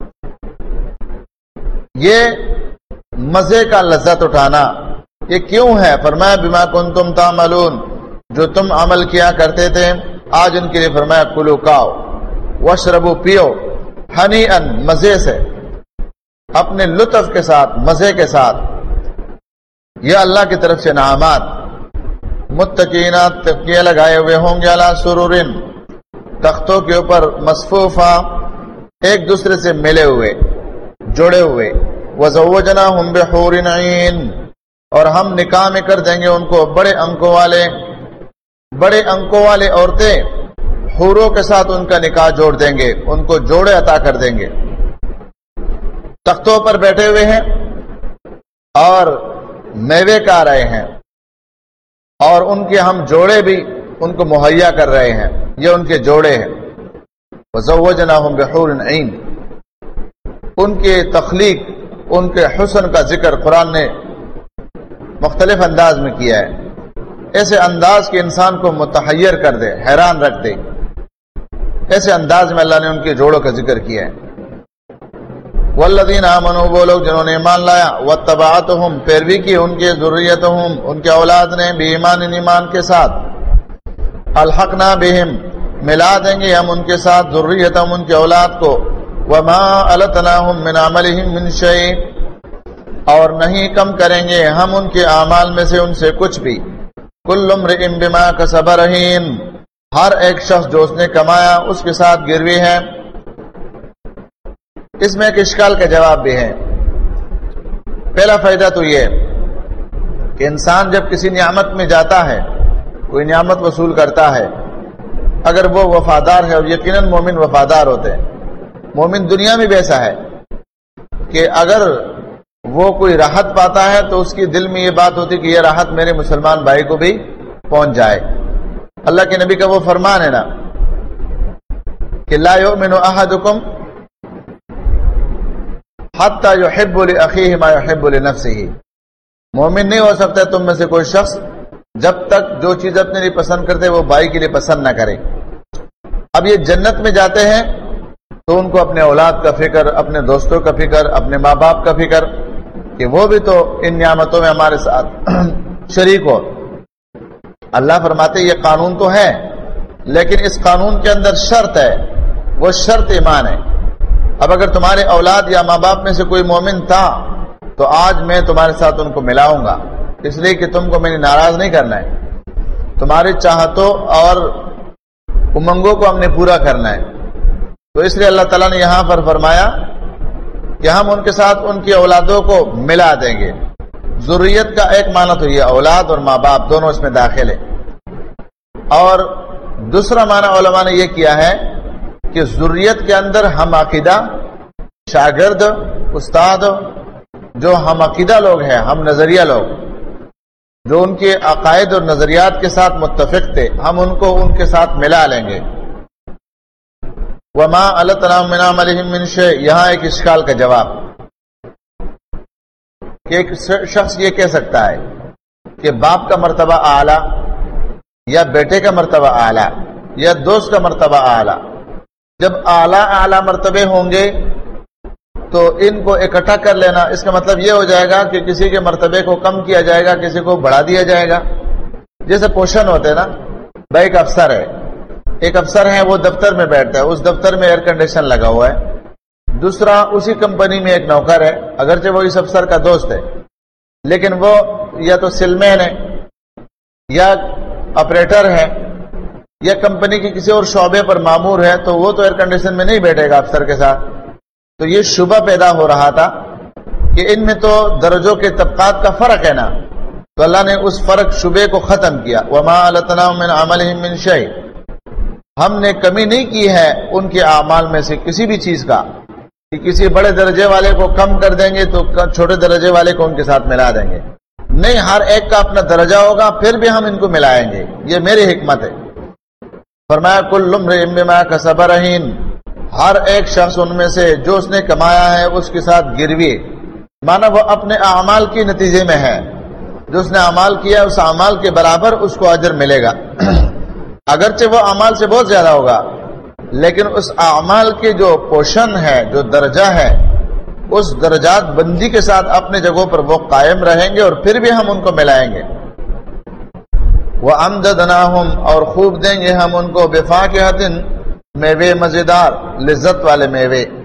یہ مزے کا لذت اٹھانا یہ کیوں ہے؟ فرمایا بما کنتم تعملون، جو تم عمل کیا کرتے تھے، آج ان کے لیے فرمایا کلو، کھاؤ، واشربو، پیو، ہنیئا، مزے سے، اپنے لطف کے ساتھ، مزے کے ساتھ، یہ اللہ کی طرف سے انعامات۔ متقینا تکیے لگائے ہوئے ہوں گے، علی سرور تختوں کے اوپر، مصفوفہ ایک دوسرے سے ملے ہوئے، جڑے ہوئے۔ وزوجناہم بحور عین، اور ہم نکاح میں کر دیں گے ان کو بڑے انکوں والے عورتیں، حوروں کے ساتھ ان کا نکاح جوڑ دیں گے، ان کو جوڑے عطا کر دیں گے۔ تختوں پر بیٹھے ہوئے ہیں اور میوے کھا رہے ہیں، اور ان کے ہم جوڑے بھی ان کو مہیا کر رہے ہیں، یہ ان کے جوڑے ہیں۔ وزوجناہم بحور عین، ان کے تخلیق، ان کے حسن کا ذکر قرآن نے مختلف انداز میں کیا ہے، ایسے انداز کے انسان کو متحیر کر دے، حیران رکھ دے، ایسے انداز میں اللہ نے ان کے جوڑوں کا ذکر کیا ہے۔ والذین آمنوا، وہ لوگ جنہوں نے ایمان لایا، واتبعتہم، پیروی کی ان کے ذریتہم، ان کے اولاد نے، بایمان، ایمان کے ساتھ، الحقنا بہم، ملا دیں گے ہم ان کے ساتھ، ذریتہم، ان کے اولاد کو، وما التناہم من عملہم من شیء، اور نہیں کم کریں گے ہم ان کے اعمال میں سے ان سے کچھ بھی۔ کل امرئ بما کسب رہین، ہر ایک شخص جو اس نے کمایا اس کے ساتھ گروی ہے۔ اس میں ایک اشکال کا جواب بھی ہے۔ پہلا فائدہ تو یہ کہ انسان جب کسی نعمت میں جاتا ہے، کوئی نعمت وصول کرتا ہے، اگر وہ وفادار ہے، اور یقیناً مومن وفادار ہوتے ہیں، مومن دنیا میں بھی ایسا ہے کہ اگر وہ کوئی راحت پاتا ہے تو اس کی دل میں یہ بات ہوتی کہ یہ راحت میرے مسلمان بھائی کو بھی پہنچ جائے۔ اللہ کے نبی کا وہ فرمان ہے نا کہ لا یؤمن احدکم حتی یحب لاخیہ ما یحب لنفسہ، مومن نہیں ہو سکتا تم میں سے کوئی شخص جب تک جو چیز اپنے لیے پسند کرتے وہ بھائی کے لیے پسند نہ کرے۔ اب یہ جنت میں جاتے ہیں تو ان کو اپنے اولاد کا فکر، اپنے دوستوں کا فکر، اپنے ماں باپ کا فکر کہ وہ بھی تو ان نعمتوں میں ہمارے ساتھ شریک ہو۔ اللہ فرماتے یہ قانون تو ہے، لیکن اس قانون کے اندر شرط ہے، وہ شرط ایمان ہے۔ اب اگر تمہارے اولاد یا ماں باپ میں سے کوئی مومن تھا تو آج میں تمہارے ساتھ ان کو ملاؤں گا، اس لیے کہ تم کو میں نے ناراض نہیں کرنا ہے، تمہاری چاہتوں اور امنگوں کو ہم نے پورا کرنا ہے۔ تو اس لیے اللہ تعالیٰ نے یہاں پر فرمایا کہ ہم ان کے ساتھ ان کی اولادوں کو ملا دیں گے۔ ذریت کا ایک معنی تو یہ اولاد اور ماں باپ دونوں اس میں داخل ہے، اور دوسرا معنی علماء نے یہ کیا ہے کہ ذریت کے اندر ہم عقیدہ شاگرد، استاد، جو ہم عقیدہ لوگ ہیں، ہم نظریہ لوگ جو ان کے عقائد اور نظریات کے ساتھ متفق تھے، ہم ان کو ان کے ساتھ ملا لیں گے۔ وما التنا من عملہم من شیء، یہاں ایک اشکال کا جواب کہ ایک شخص یہ کہہ سکتا ہے کہ باپ کا مرتبہ اعلیٰ یا بیٹے کا مرتبہ اعلیٰ یا دوست کا مرتبہ اعلیٰ، جب اعلیٰ مرتبے ہوں گے تو ان کو اکٹھا کر لینا، اس کا مطلب یہ ہو جائے گا کہ کسی کے مرتبے کو کم کیا جائے گا، کسی کو بڑھا دیا جائے گا۔ جیسے پوشن ہوتے ہیں نا، بھائی ایک افسر ہے، ایک افسر ہے، وہ دفتر میں بیٹھتا ہے، اس دفتر میں ایئر کنڈیشن لگا ہوا ہے، دوسرا اسی کمپنی میں ایک نوکر ہے، اگرچہ وہ اس افسر کا دوست ہے، لیکن وہ یا تو سیلمین ہے یا آپریٹر ہے یا کمپنی کے کسی اور شعبے پر مامور ہے، تو وہ تو ایئر کنڈیشن میں نہیں بیٹھے گا افسر کے ساتھ۔ تو یہ شبہ پیدا ہو رہا تھا کہ ان میں تو درجوں کے طبقات کا فرق ہے نا، تو اللہ نے اس فرق شبے کو ختم کیا۔ وما التنا من عملہم من شیء، ہم نے کمی نہیں کی ہے ان کے اعمال میں سے کسی بھی چیز کا، کہ کسی بڑے درجے والے کو کم کر دیں گے تو چھوٹے درجے والے کو ان کے ساتھ ملا دیں گے، نہیں، ہر ایک کا اپنا درجہ ہوگا، پھر بھی ہم ان کو ملائیں گے، یہ میری حکمت ہے۔ فرمایا کل امرئ بما کسب رہین، ہر ایک شخص ان میں سے جو اس نے کمایا ہے اس کے ساتھ گروی، مانا وہ اپنے اعمال کے نتیجے میں ہے، جو اس نے اعمال کیا اس اعمال کے برابر اس کو اجر ملے گا، اگرچہ وہ اعمال سے بہت زیادہ ہوگا، لیکن اس اعمال کے جو پوشن ہے، جو درجہ ہے، اس درجات بندی کے ساتھ اپنے جگہوں پر وہ قائم رہیں گے، اور پھر بھی ہم ان کو ملائیں گے۔ وَأَمْدَدْنَاهُمْ، اور خوب دیں گے ہم ان کو، بِفَاكِهَةٍ، میوے مزیدار، لذت والے میوے،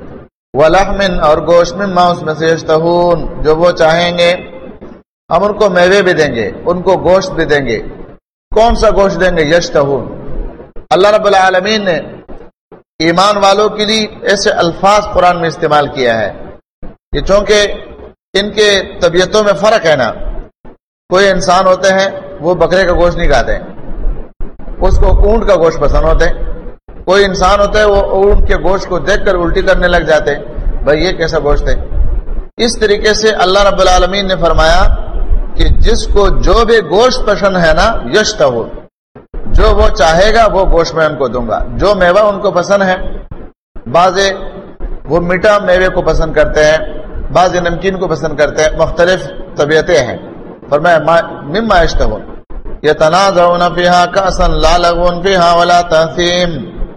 وَلَحْمٍ اور گوشت مما اس میں سے یشتہون جو وہ چاہیں گے. ہم ان کو میوے بھی دیں گے, ان کو گوشت بھی دیں گے. کون سا گوشت دیں گے؟ یشتہون. اللہ رب العالمین نے ایمان والوں کے لیے ایسے الفاظ قرآن میں استعمال کیا ہے کہ چونکہ ان کے طبیعتوں میں فرق ہے نا. کوئی انسان ہوتے ہیں وہ بکرے کا گوشت نہیں کھاتے, اس کو اونٹ کا گوشت پسند ہوتے ہیں. کوئی انسان ہوتا ہے وہ اونٹ کے گوشت کو دیکھ کر الٹی کرنے لگ جاتے ہیں, بھائی یہ کیسا گوشت ہے. اس طریقے سے اللہ رب العالمین نے فرمایا کہ جس کو جو بھی گوشت پسند ہے نا, یشتہو, جو وہ چاہے گا وہ گوشت میں ان کو دوں گا. جو میوہ ان کو پسند ہے, بعضے وہ میٹھا میوے کو پسند کرتے ہیں, بعضے نمکین کو پسند کرتے ہیں, مختلف طبیعتیں ہیں. فرمایا مما یشتہون یتنازعون فیہا کأسا لا لغو فیہا ولا تأثیم.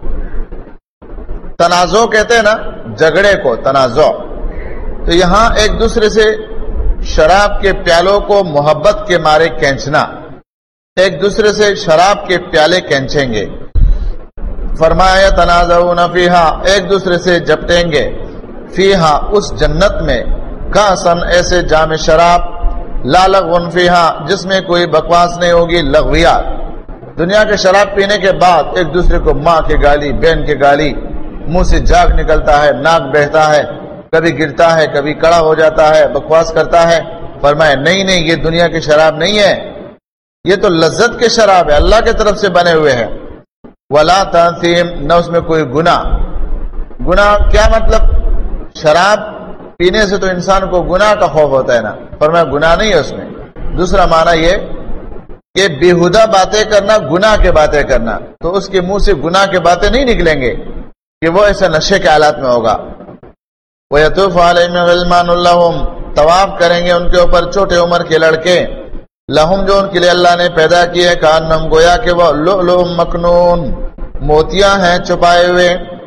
تنازع کہتے ہیں نا جھگڑے کو, تنازع. تو یہاں ایک دوسرے سے شراب کے پیالوں کو محبت کے مارے کھینچنا, ایک دوسرے سے شراب کے پیالے کھینچیں گے. فرمایا تنازعون فیہا, ایک دوسرے سے جپٹیں گے, فیہا اس جنت میں, کاسن ایسے جام شراب, لا لغون فیہا جس میں کوئی بکواس نہیں ہوگی, لغویات. دنیا کے شراب پینے کے بعد ایک دوسرے کو ماں کے گالی, بہن کے گالی, منہ سے جاگ نکلتا ہے, ناک بہتا ہے, کبھی گرتا ہے, کبھی کڑا ہو جاتا ہے, بکواس کرتا ہے. فرمایا نہیں نہیں, یہ دنیا کی شراب نہیں ہے, یہ تو لذت کے شراب ہے, اللہ کی طرف سے بنے ہوئے ہیں. ولا تأثیم, نہ اس میں کوئی گناہ. گناہ کیا مطلب؟ شراب پینے سے تو انسان کو گناہ کا خوف ہوتا ہے نا, فرمایا گناہ نہیں ہے اس میں. دوسرا معنی یہ کہ بیہودہ باتیں کرنا, گناہ کے باتیں کرنا, تو اس کے منہ سے گناہ کے باتیں نہیں نکلیں گے کہ وہ ایسے نشے کے حالات میں ہوگا. وَيَطُوفُ عَلَيْهِمْ غِلْمَانٌ لَهُمْ, طواف کریں گے ان کے اوپر چھوٹے عمر کے لڑکے, لہم جو ان کے لیے اللہ نے پیدا کیے, کانم گویا کہ وہ لؤلؤ مکنون, موتیاں ہیں چھپائے ہوئے.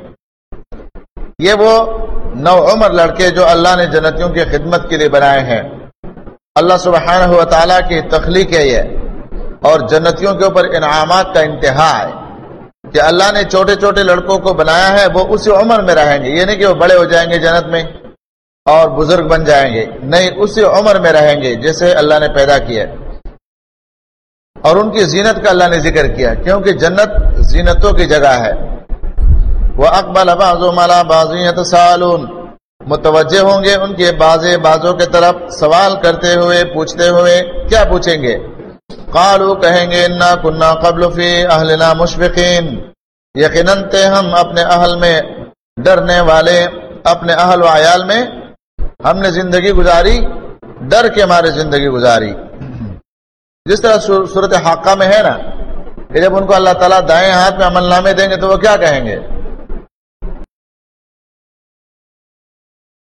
یہ وہ نو عمر لڑکے جو اللہ نے جنتیوں کی خدمت کے لیے بنائے ہیں. اللہ سبحانہ و تعالیٰ کی تخلیق ہے یہ, اور جنتیوں کے اوپر انعامات کا انتہا ہے کہ اللہ نے چھوٹے چھوٹے لڑکوں کو بنایا ہے, وہ اسی عمر میں رہیں گے. یہ نہیں کہ وہ بڑے ہو جائیں گے جنت میں اور بزرگ بن جائیں گے, نہیں, اسی عمر میں رہیں گے جیسے اللہ نے پیدا کیا. اور ان کی زینت کا اللہ نے ذکر کیا کیونکہ جنت زینتوں کی جگہ ہے. وَأَقْبَلَ بَعْضُهُمْ عَلَى بَعْضٍ يَتَسَاءَلُونَ, متوجہ ہوں گے ان کے بعضوں کے طرف سوال کرتے ہوئے, پوچھتے ہوئے. کیا پوچھیں گے؟ قالوا, کہیں گے, انا كنا قبل في اهلنا مشفقين, یقیناً تھے ہم اپنے اہل میں ڈرنے والے, اپنے اہل و عیال میں ہم نے زندگی گزاری, ڈر کے مارے زندگی گزاری. جس طرح صورت حاقہ میں ہے نا کہ جب ان کو اللہ تعالیٰ دائیں ہاتھ میں عمل نامے دیں گے تو وہ کیا کہیں گے؟